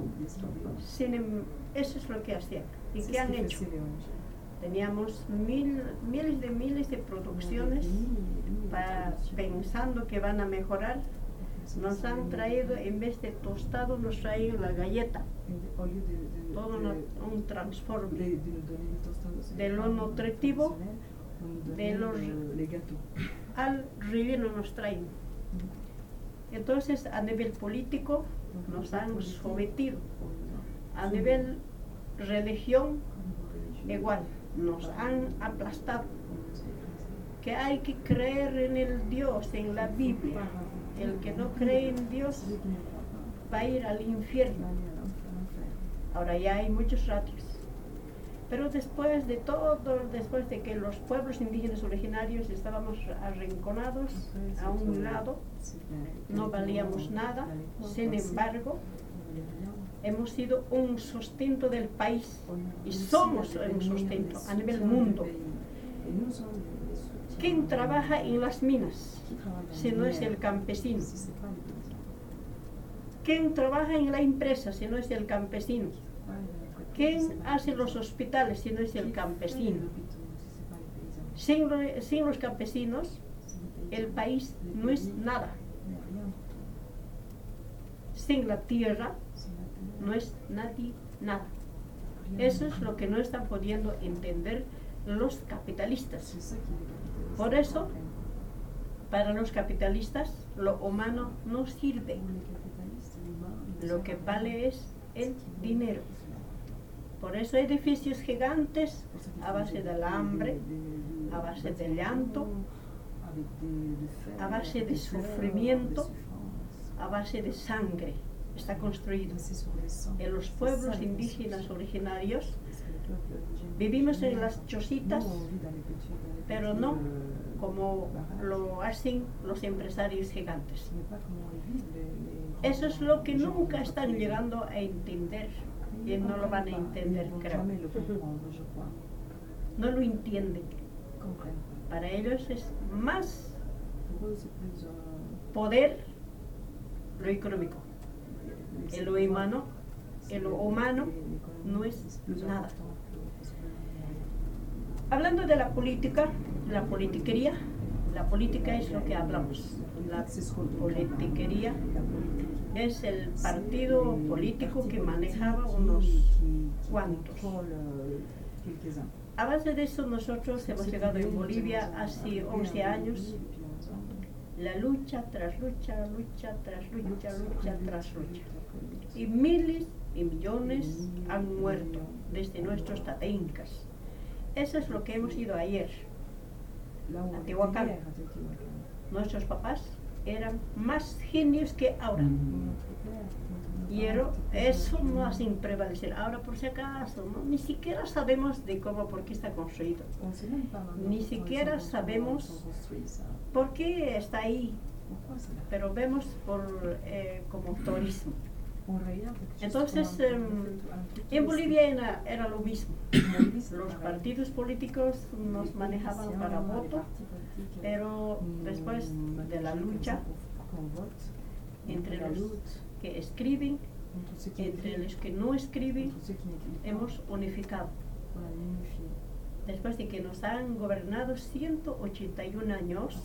Sin, eso es lo que hacían. ¿Y qué han hecho? Teníamos mil, miles de miles de producciones para, pensando que van a mejorar. Nos han traído, en vez de tostado, nos traen la galleta. Todo una, un transforme de lo nutritivo, de los, al relleno nos traen. Entonces, a nivel político, nos han sometido. A nivel religión, igual, nos han aplastado. Que hay que creer en el Dios, en la Biblia. El que no cree en Dios va a ir al infierno. Ahora ya hay muchos ratios. Pero después de todo, después de que los pueblos indígenas originarios estábamos arrinconados a un lado, no valíamos nada, sin embargo, hemos sido un sustento del país y somos un sustento a nivel mundo. ¿Quién trabaja en las minas si no es el campesino? ¿Quién trabaja en la empresa si no es el campesino? ¿Quién hace los hospitales si no es el campesino? Sin, sin los campesinos, el país no es nada. Sin la tierra, no es nadie nada. Eso es lo que no están pudiendo entender los capitalistas. Por eso, para los capitalistas, lo humano no sirve. Lo que vale es el dinero. Por eso edificios gigantes a base del hambre, a base de llanto, a base de sufrimiento, a base de sangre está construido. En los pueblos indígenas originarios vivimos en las chocitas, pero no como lo hacen los empresarios gigantes. Eso es lo que nunca están llegando a entender y no lo van a entender, creo. No lo entienden. Para ellos es más poder lo económico. En lo humano, en lo humano no es nada. Hablando de la política, la politiquería, la política es lo que hablamos. La politiquería es el partido político que manejaba unos cuantos. A base de eso nosotros hemos llegado en Bolivia hace once años. La lucha tras lucha, lucha tras lucha, lucha tras lucha. Y miles y millones han muerto desde nuestros tateincas. Eso es lo que hemos ido ayer, a Tehuacán. Nuestros papás eran más genios que ahora. Y era- eso no hace prevalecer. Ahora, por si acaso, ¿no? Ni siquiera sabemos de cómo, por qué está construido. Ni siquiera sabemos por qué está ahí, pero vemos por, eh, como turismo. Entonces, eh, en Bolivia era, era lo mismo. Los partidos políticos nos manejaban para voto, pero después de la lucha entre los que escriben, entre los que no escriben, hemos unificado. Después de que nos han gobernado ciento ochenta y un años,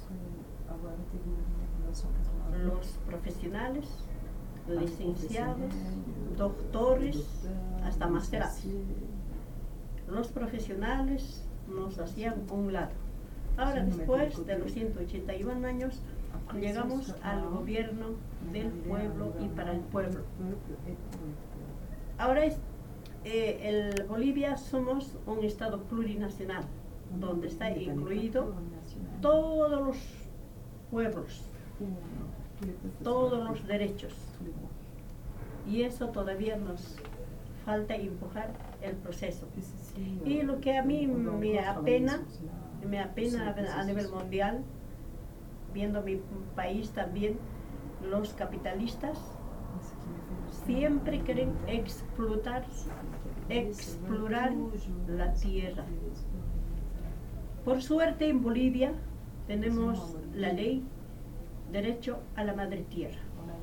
los profesionales, licenciados, doctores, hasta másteres. Los profesionales nos hacían a un lado. Ahora, después de los ciento ochenta y un años, llegamos al gobierno del pueblo y para el pueblo. Ahora, es, eh, el Bolivia somos un estado plurinacional, donde está incluido todos los pueblos, todos los derechos. Y eso todavía nos falta empujar el proceso. Y lo que a mí me apena, me apena a nivel mundial, viendo mi país también, los capitalistas siempre quieren explotar, explorar la tierra. Por suerte en Bolivia tenemos la ley derecho a la madre tierra,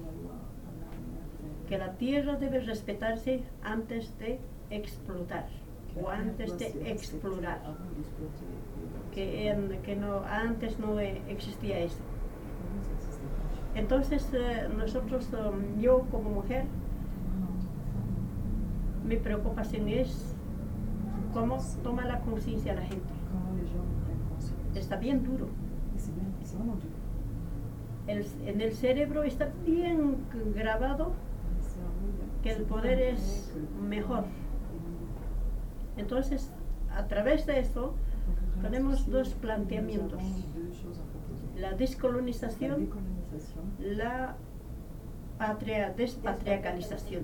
que la tierra debe respetarse antes de explotar o antes de explorar, que, en, que no, antes no existía eso. Entonces eh, nosotros, um, yo como mujer, mi preocupación es cómo toma la conciencia la gente. Está bien duro. El, en el cerebro está bien grabado que el poder es mejor. Entonces, a través de eso, tenemos dos planteamientos: la descolonización, la patria, despatriarcalización.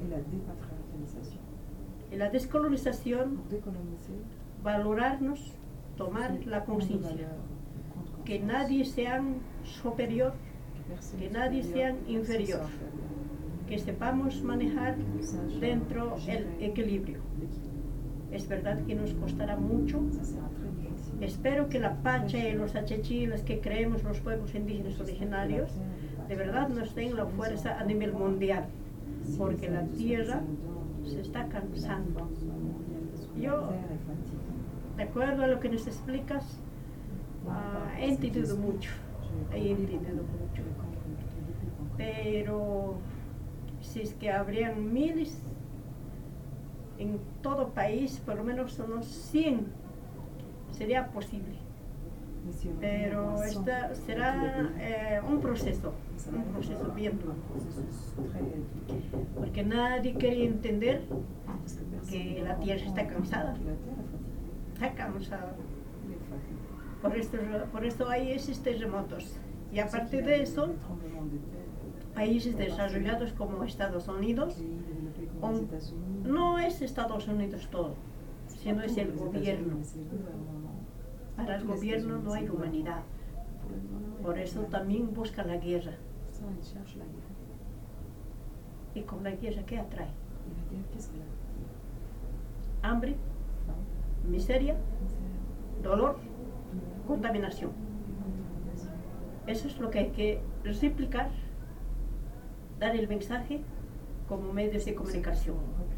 Y la descolonización, valorarnos, tomar la conciencia, que nadie sea superior, que nadie sea inferior, que sepamos manejar dentro el equilibrio. Es verdad que nos costará mucho. Espero que la Pacha y los achechiles que creemos los pueblos indígenas originarios de verdad nos den la fuerza a nivel mundial, porque la tierra se está cansando. Yo, de acuerdo a lo que nos explicas, uh, he entendido mucho, he entendido mucho, pero si es que habrían miles en todo país, por lo menos unos cien, sería posible. Pero esta será eh, un proceso, un proceso bien duro. Porque nadie quiere entender que la tierra está cansada. Está cansada. Por esto, por esto hay esos terremotos. Y aparte de eso, países desarrollados como Estados Unidos, un, no es Estados Unidos todo, sino es el gobierno. Para el gobierno no hay humanidad. Por eso también busca la guerra. ¿Y con la guerra qué atrae? Hambre, miseria, dolor, contaminación. Eso es lo que hay que replicar, dar el mensaje como medios de comunicación.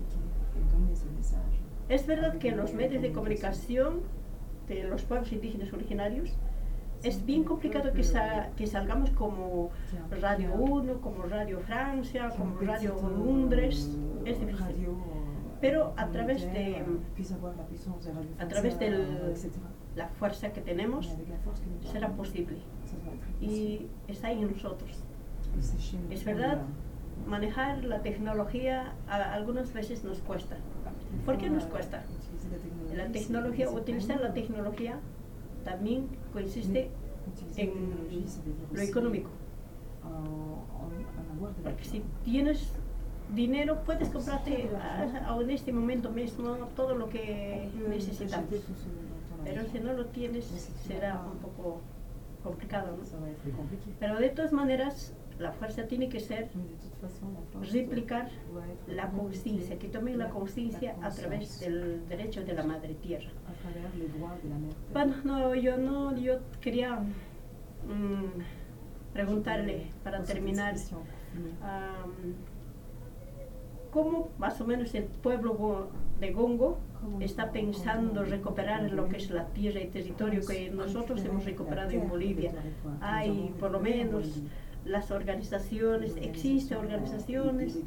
Es verdad que los medios de comunicación de los pueblos indígenas originarios es bien complicado que, sa que salgamos como Radio uno, como Radio Francia, como Radio Londres, es difícil. Pero a través de, a través de la fuerza que tenemos, será posible. Y está en nosotros. Es verdad, manejar la tecnología a, algunas veces nos cuesta. ¿Por qué nos cuesta? La tecnología, utilizar la tecnología también consiste en lo económico. Porque si tienes dinero puedes comprarte a, a en este momento mismo todo lo que necesitamos. Pero si no lo tienes será un poco complicado, ¿no? Pero de todas maneras la fuerza tiene que ser replicar la conciencia, que tomen la conciencia a través del derecho de la madre tierra. Bueno, no, yo no, yo quería mm, preguntarle para terminar um, cómo más o menos el pueblo de Congo está pensando recuperar lo que es la tierra y territorio que nosotros hemos recuperado en Bolivia. Hay por lo menos las organizaciones, existen organizaciones.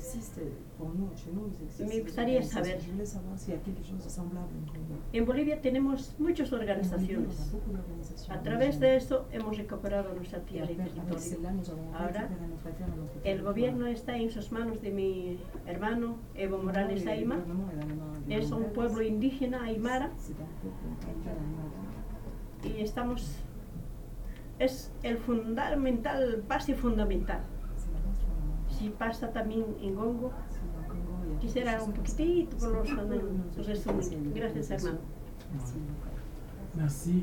Me gustaría saber. En Bolivia tenemos muchas organizaciones. A través de eso hemos recuperado nuestra tierra y territorio. Ahora el gobierno está en sus manos de mi hermano Evo Morales Aima. Es un pueblo indígena aymara y estamos. Es el fundamental, base fundamental. Si pasa también en Congo, quisiera un poquitito por los resúmenes. Gracias, hermano. Merci,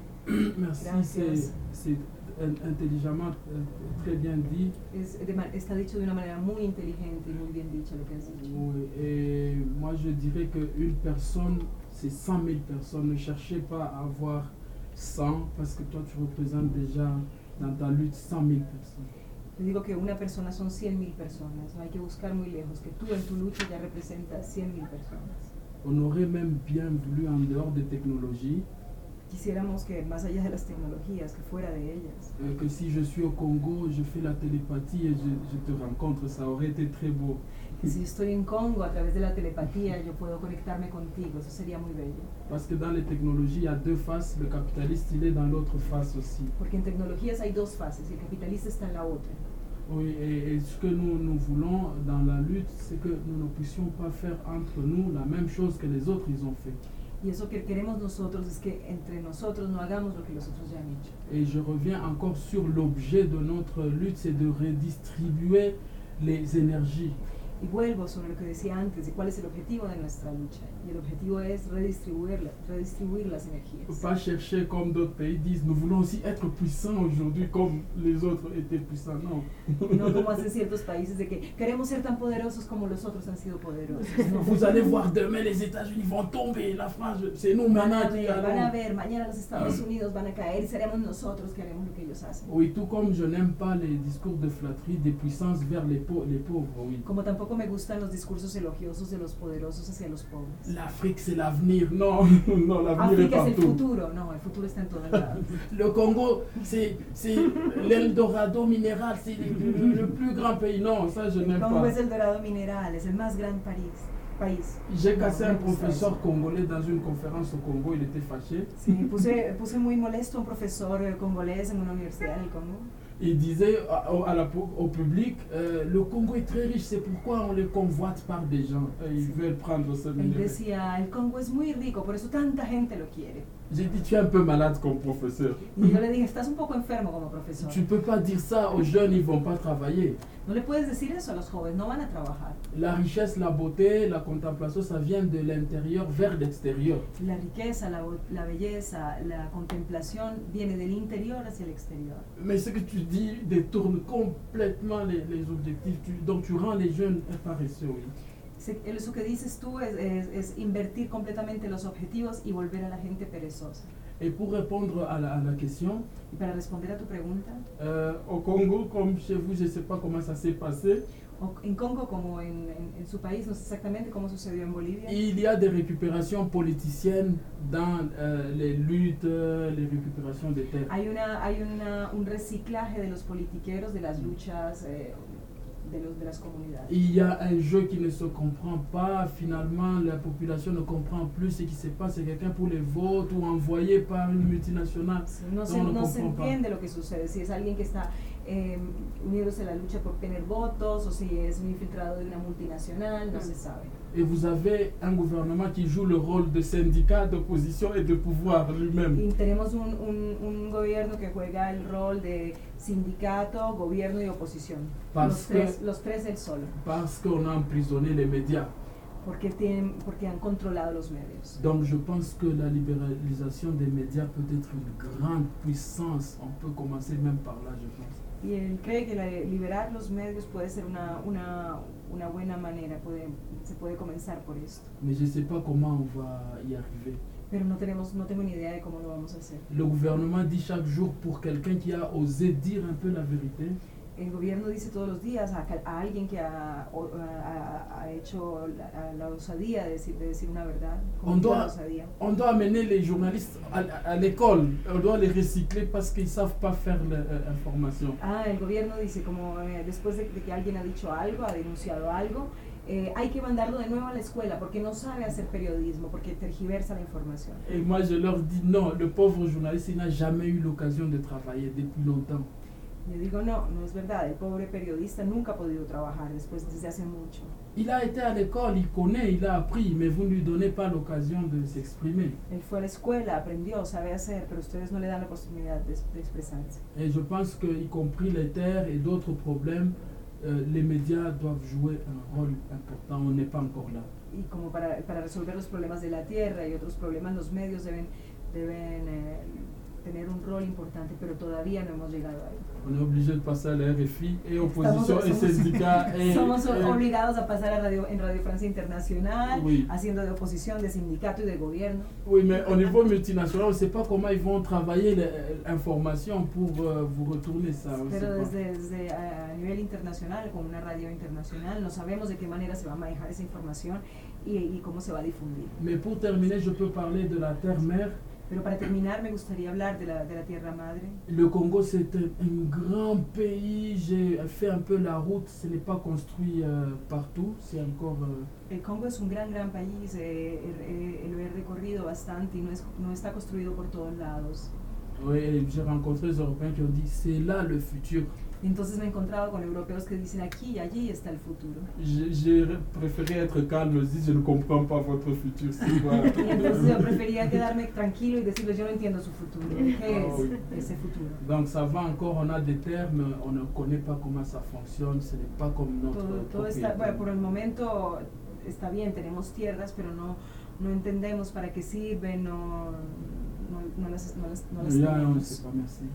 merci, c'est intelligemment, très bien dit. Es de, está dicho de una manera muy inteligente y muy bien dicho lo que has dicho. Oui, et moi je dirais qu'une personne, c'est cent mille personnes. Ne cherchez pas à avoir cent, parce que toi tu représentes déjà dans ta lutte cent mille personnes. Te digo que una persona son cien mil personas, no hay que buscar muy lejos, que tú en tu lucha ya representas cien mil personas. On aurait même bien voulu, en dehors des technologies, quisiéramos que más allá de las tecnologías, que fuera de ellas, euh, que si je suis au Congo, je fais la télépathie et je, je te rencontre, ça aurait été très beau. Que si estoy en Congo, a través de la telepatía, yo puedo conectarme contigo, eso sería muy bello. Parce que dans les technologies, il y a deux faces, le capitaliste, il est dans l'autre face aussi. Porque en tecnologías hay dos fases, y el capitalista está en la otra. Oui, et, et ce que nous, nous voulons dans la lutte, c'est que nous ne puissions pas faire entre nous la même chose que les autres ils ont fait. Y eso que queremos nosotros es que entre nosotros no hagamos lo que los otros ya han hecho. Et je reviens encore sur l'objet de notre lutte, c'est de redistribuer les énergies. Y vuelvo sobre lo que decía antes, de cuál es el objetivo de nuestra lucha. Y el objetivo es redistribuir, redistribuir las energías. Pas chercher comme d'autres pays disent, nous voulons aussi être puissants aujourd'hui comme les autres étaient puissants. Non. No como hacen ciertos países de que queremos ser tan poderosos como los otros han sido poderosos. No. Vous allez voir demain les États-Unis vont tomber, la France, c'est nous maintenant qui allons. Van a ver, mañana los Estados Unidos van a caer y seremos nosotros que haremos lo que ellos hacen. Oui, tout comme je n'aime pas les discours de flatterie des puissances vers les, pau les pauvres, oui. Como tampoco me gustan los discursos elogiosos de los poderosos hacia los pobres. L'Afrique c'est l'avenir, non, non, l'avenir est África partout. es el futuro, no, el futuro está en todos lados. Le Congo, c'est l'Eldorado minéral, c'est le, le, le plus grand pays, non, ça je n'aime pas. El Congo pas. es el dorado mineral, es el más gran país. País. J'ai cassé un professeur congolais dans une conférence au Congo, il était fâché. Sí, puse, puse muy molesto a un profesor congolés en una universidad en el Congo. Il disait à, à la, au public, euh, le Congo est très riche, c'est pourquoi on les convoite par des gens. Et ils veulent prendre ce minerai. Él decía, el Congo es muy rico, por eso tanta gente lo quiere. J'ai dit, tu es un peu malade comme professeur. Y yo le dije, estás un poco enfermo como profesor. Tu ne peux pas dire ça aux jeunes, ils ne vont pas travailler. No le puedes decir eso a los jóvenes, no van a trabajar. La richesse, la beauté, la contemplation, ça vient de l'intérieur vers l'extérieur. La riqueza, la, la belleza, la contemplación viene del interior hacia el exterior. Mais ce que tu dis détourne complètement les, les objectifs, tu, donc tu rends les jeunes paresseux. Oui. Eso que dices tú es, es, es invertir completamente los objetivos y volver a la gente perezosa. Et pour répondre à la, à la question, y para responder a tu pregunta, euh, au Congo, comme chez vous, je ne sais pas comment ça s'est passé. En Congo, como en, en, en su país, no sé exactamente cómo sucedió en Bolivia. Il y a des récupérations politiciennes dans euh, les luttes, les récupérations des terres. Hay una, hay una, un reciclaje de los politiqueros, de las luchas. Eh, De, los, de las comunidades. Il y a un jeu qui ne se comprend pas, finalement la population ne comprend plus ce qui se passe, c'est quelqu'un pour les votes ou envoyé par une multinationale. No se, no se entiende lo que sucede, si es alguien que está eh, uniéndose a la lucha por tener votos o si es un infiltrado de una multinacional, no se sabe. Et vous avez un gouvernement qui joue le rôle de syndicat, d'opposition et de pouvoir lui-même. Y tenemos un, un, un gobierno que juega el rol de sindicato, gobierno y oposición. Los tres, los tres él solo. Parce qu'on a emprisonné les médias. Porque, tienen, porque han controlado los medios. Donc je pense que la libéralisation des médias peut être une grande puissance. On peut commencer même par là, je pense. Y él cree que la, liberar los medios puede ser una, una, una buena manera, puede, se puede comenzar por esto. Mais je ne sais pas comment on va y arriver. Pero no, tenemos, no tengo ni idea de cómo lo vamos a hacer. Le gouvernement dit chaque jour pour quelqu'un qui a osé dire un peu la vérité. El gobierno dice todos los días a, a alguien que ha, ha, ha hecho la, la osadía de decir, de decir una verdad. On doit, on doit amener les journalistes à, à l'école, on doit les recycler parce qu'ils ne savent pas faire l'information. Ah, el gobierno dice como eh, después de, de que alguien ha dicho algo, ha denunciado algo, eh, hay que mandarlo de nuevo a la escuela porque no sabe hacer periodismo, porque tergiversa la información. Et moi je leur dis non, le pauvre journaliste il n'a jamais eu l'occasion de travailler depuis longtemps. Yo digo, no, no es verdad, el pobre periodista nunca ha podido trabajar después, desde hace mucho. Il a été à l'école, il connaît, il a appris, mais vous ne lui donnez pas l'occasion de s'exprimer. Él fue a la escuela, aprendió, sabe hacer, pero ustedes no le dan la posibilidad de, de expresarse. Et je pense que, y compris les terres et d'autres problèmes, euh, les médias doivent jouer un rôle important, on n'est pas encore là. Y como para, para resolver los problemas de la tierra y otros problemas, los medios deben, deben eh, tener un rol importante, pero todavía no hemos llegado ahí. On est obligé de passer à la R F I et opposition Estamos, et syndicats. Et, somos et, obligados a pasar a radio, en Radio Francia Internacional, oui. haciendo de oposición, de sindicato y de gobierno. Oui, mais au niveau multinational, on ne sait pas comment ils vont travailler l'information pour euh, vous retourner ça. Pero desde, desde a nivel internacional, con una radio internacional, no sabemos de qué manera se va a manejar esa información y, y cómo se va a difundir. Mais pour terminer, je peux parler de la terre-mère. Pero para terminar, me gustaría hablar de la, de la tierra madre. Le Congo, c'est un, un grand pays. J'ai fait un peu la route. Ce n'est pas construit euh, partout. C'est encore. Euh... El Congo es un gran, gran país. Eh, eh, lo he recorrido bastante y no, es, no está construido por todos lados. Oui, j'ai rencontré des Européens qui ont dit c'est là le futur. Entonces me he encontrado con europeos que dicen aquí y allí está el futuro. J'ai préféré être calme, je dis je ne comprends pas votre futur. Y entonces yo prefería quedarme tranquilo y decirles yo no entiendo su futuro. ¿Qué es oh, oui. ese futuro? Donc ça va encore, on a des termes, on ne connaît pas comment ça fonctionne, ce n'est pas comme notre todo, todo está, bueno, por el momento está bien, tenemos tierras, pero no, no entendemos para qué sirven, no, no, no las, no las, no las ya, tenemos. No sé pas, merci.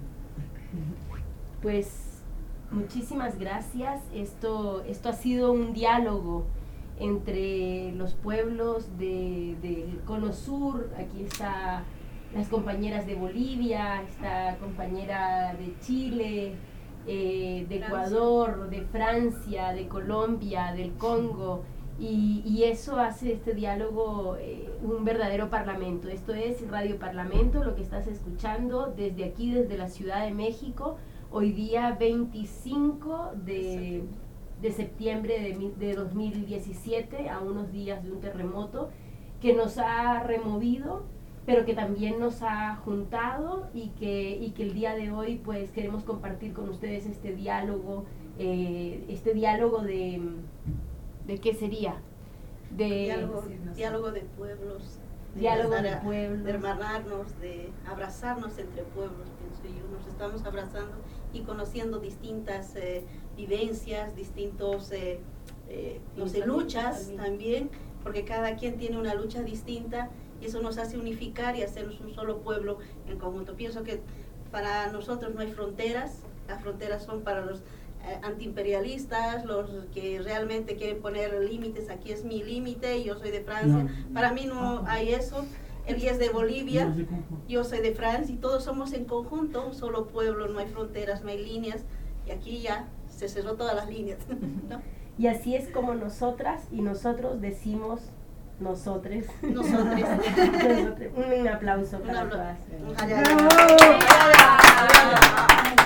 Pues muchísimas gracias. Esto, esto ha sido un diálogo entre los pueblos de, del Cono Sur. Aquí están las compañeras de Bolivia, esta compañera de Chile, eh, de Ecuador, de Francia, de Colombia, del Congo. Y, y eso hace este diálogo eh, un verdadero parlamento. Esto es Radio Parlamento, lo que estás escuchando desde aquí, desde la Ciudad de México. Hoy día veinticinco de, de septiembre de, de dos mil diecisiete, a unos días de un terremoto que nos ha removido, pero que también nos ha juntado y que, y que el día de hoy pues queremos compartir con ustedes este diálogo, eh, este diálogo de, ¿de qué sería? De, diálogo, diálogo de pueblos. De diálogo de a, pueblos. De hermanarnos, de abrazarnos entre pueblos, pienso yo. Nos estamos abrazando y conociendo distintas eh, vivencias, distintos, eh, eh, no sé, luchas también. también, porque cada quien tiene una lucha distinta y eso nos hace unificar y hacernos un solo pueblo en conjunto. Pienso que para nosotros no hay fronteras, las fronteras son para los eh, antiimperialistas, los que realmente quieren poner límites, aquí es mi límite, yo soy de Francia, no. Para mí no hay eso. Él es de Bolivia, yo soy de Francia y todos somos en conjunto, un solo pueblo, no hay fronteras, no hay líneas y aquí ya se cerró todas las líneas, ¿no? Y así es como nosotras y nosotros decimos nosotres. Nosotres. Un aplauso para un todas. aplauso.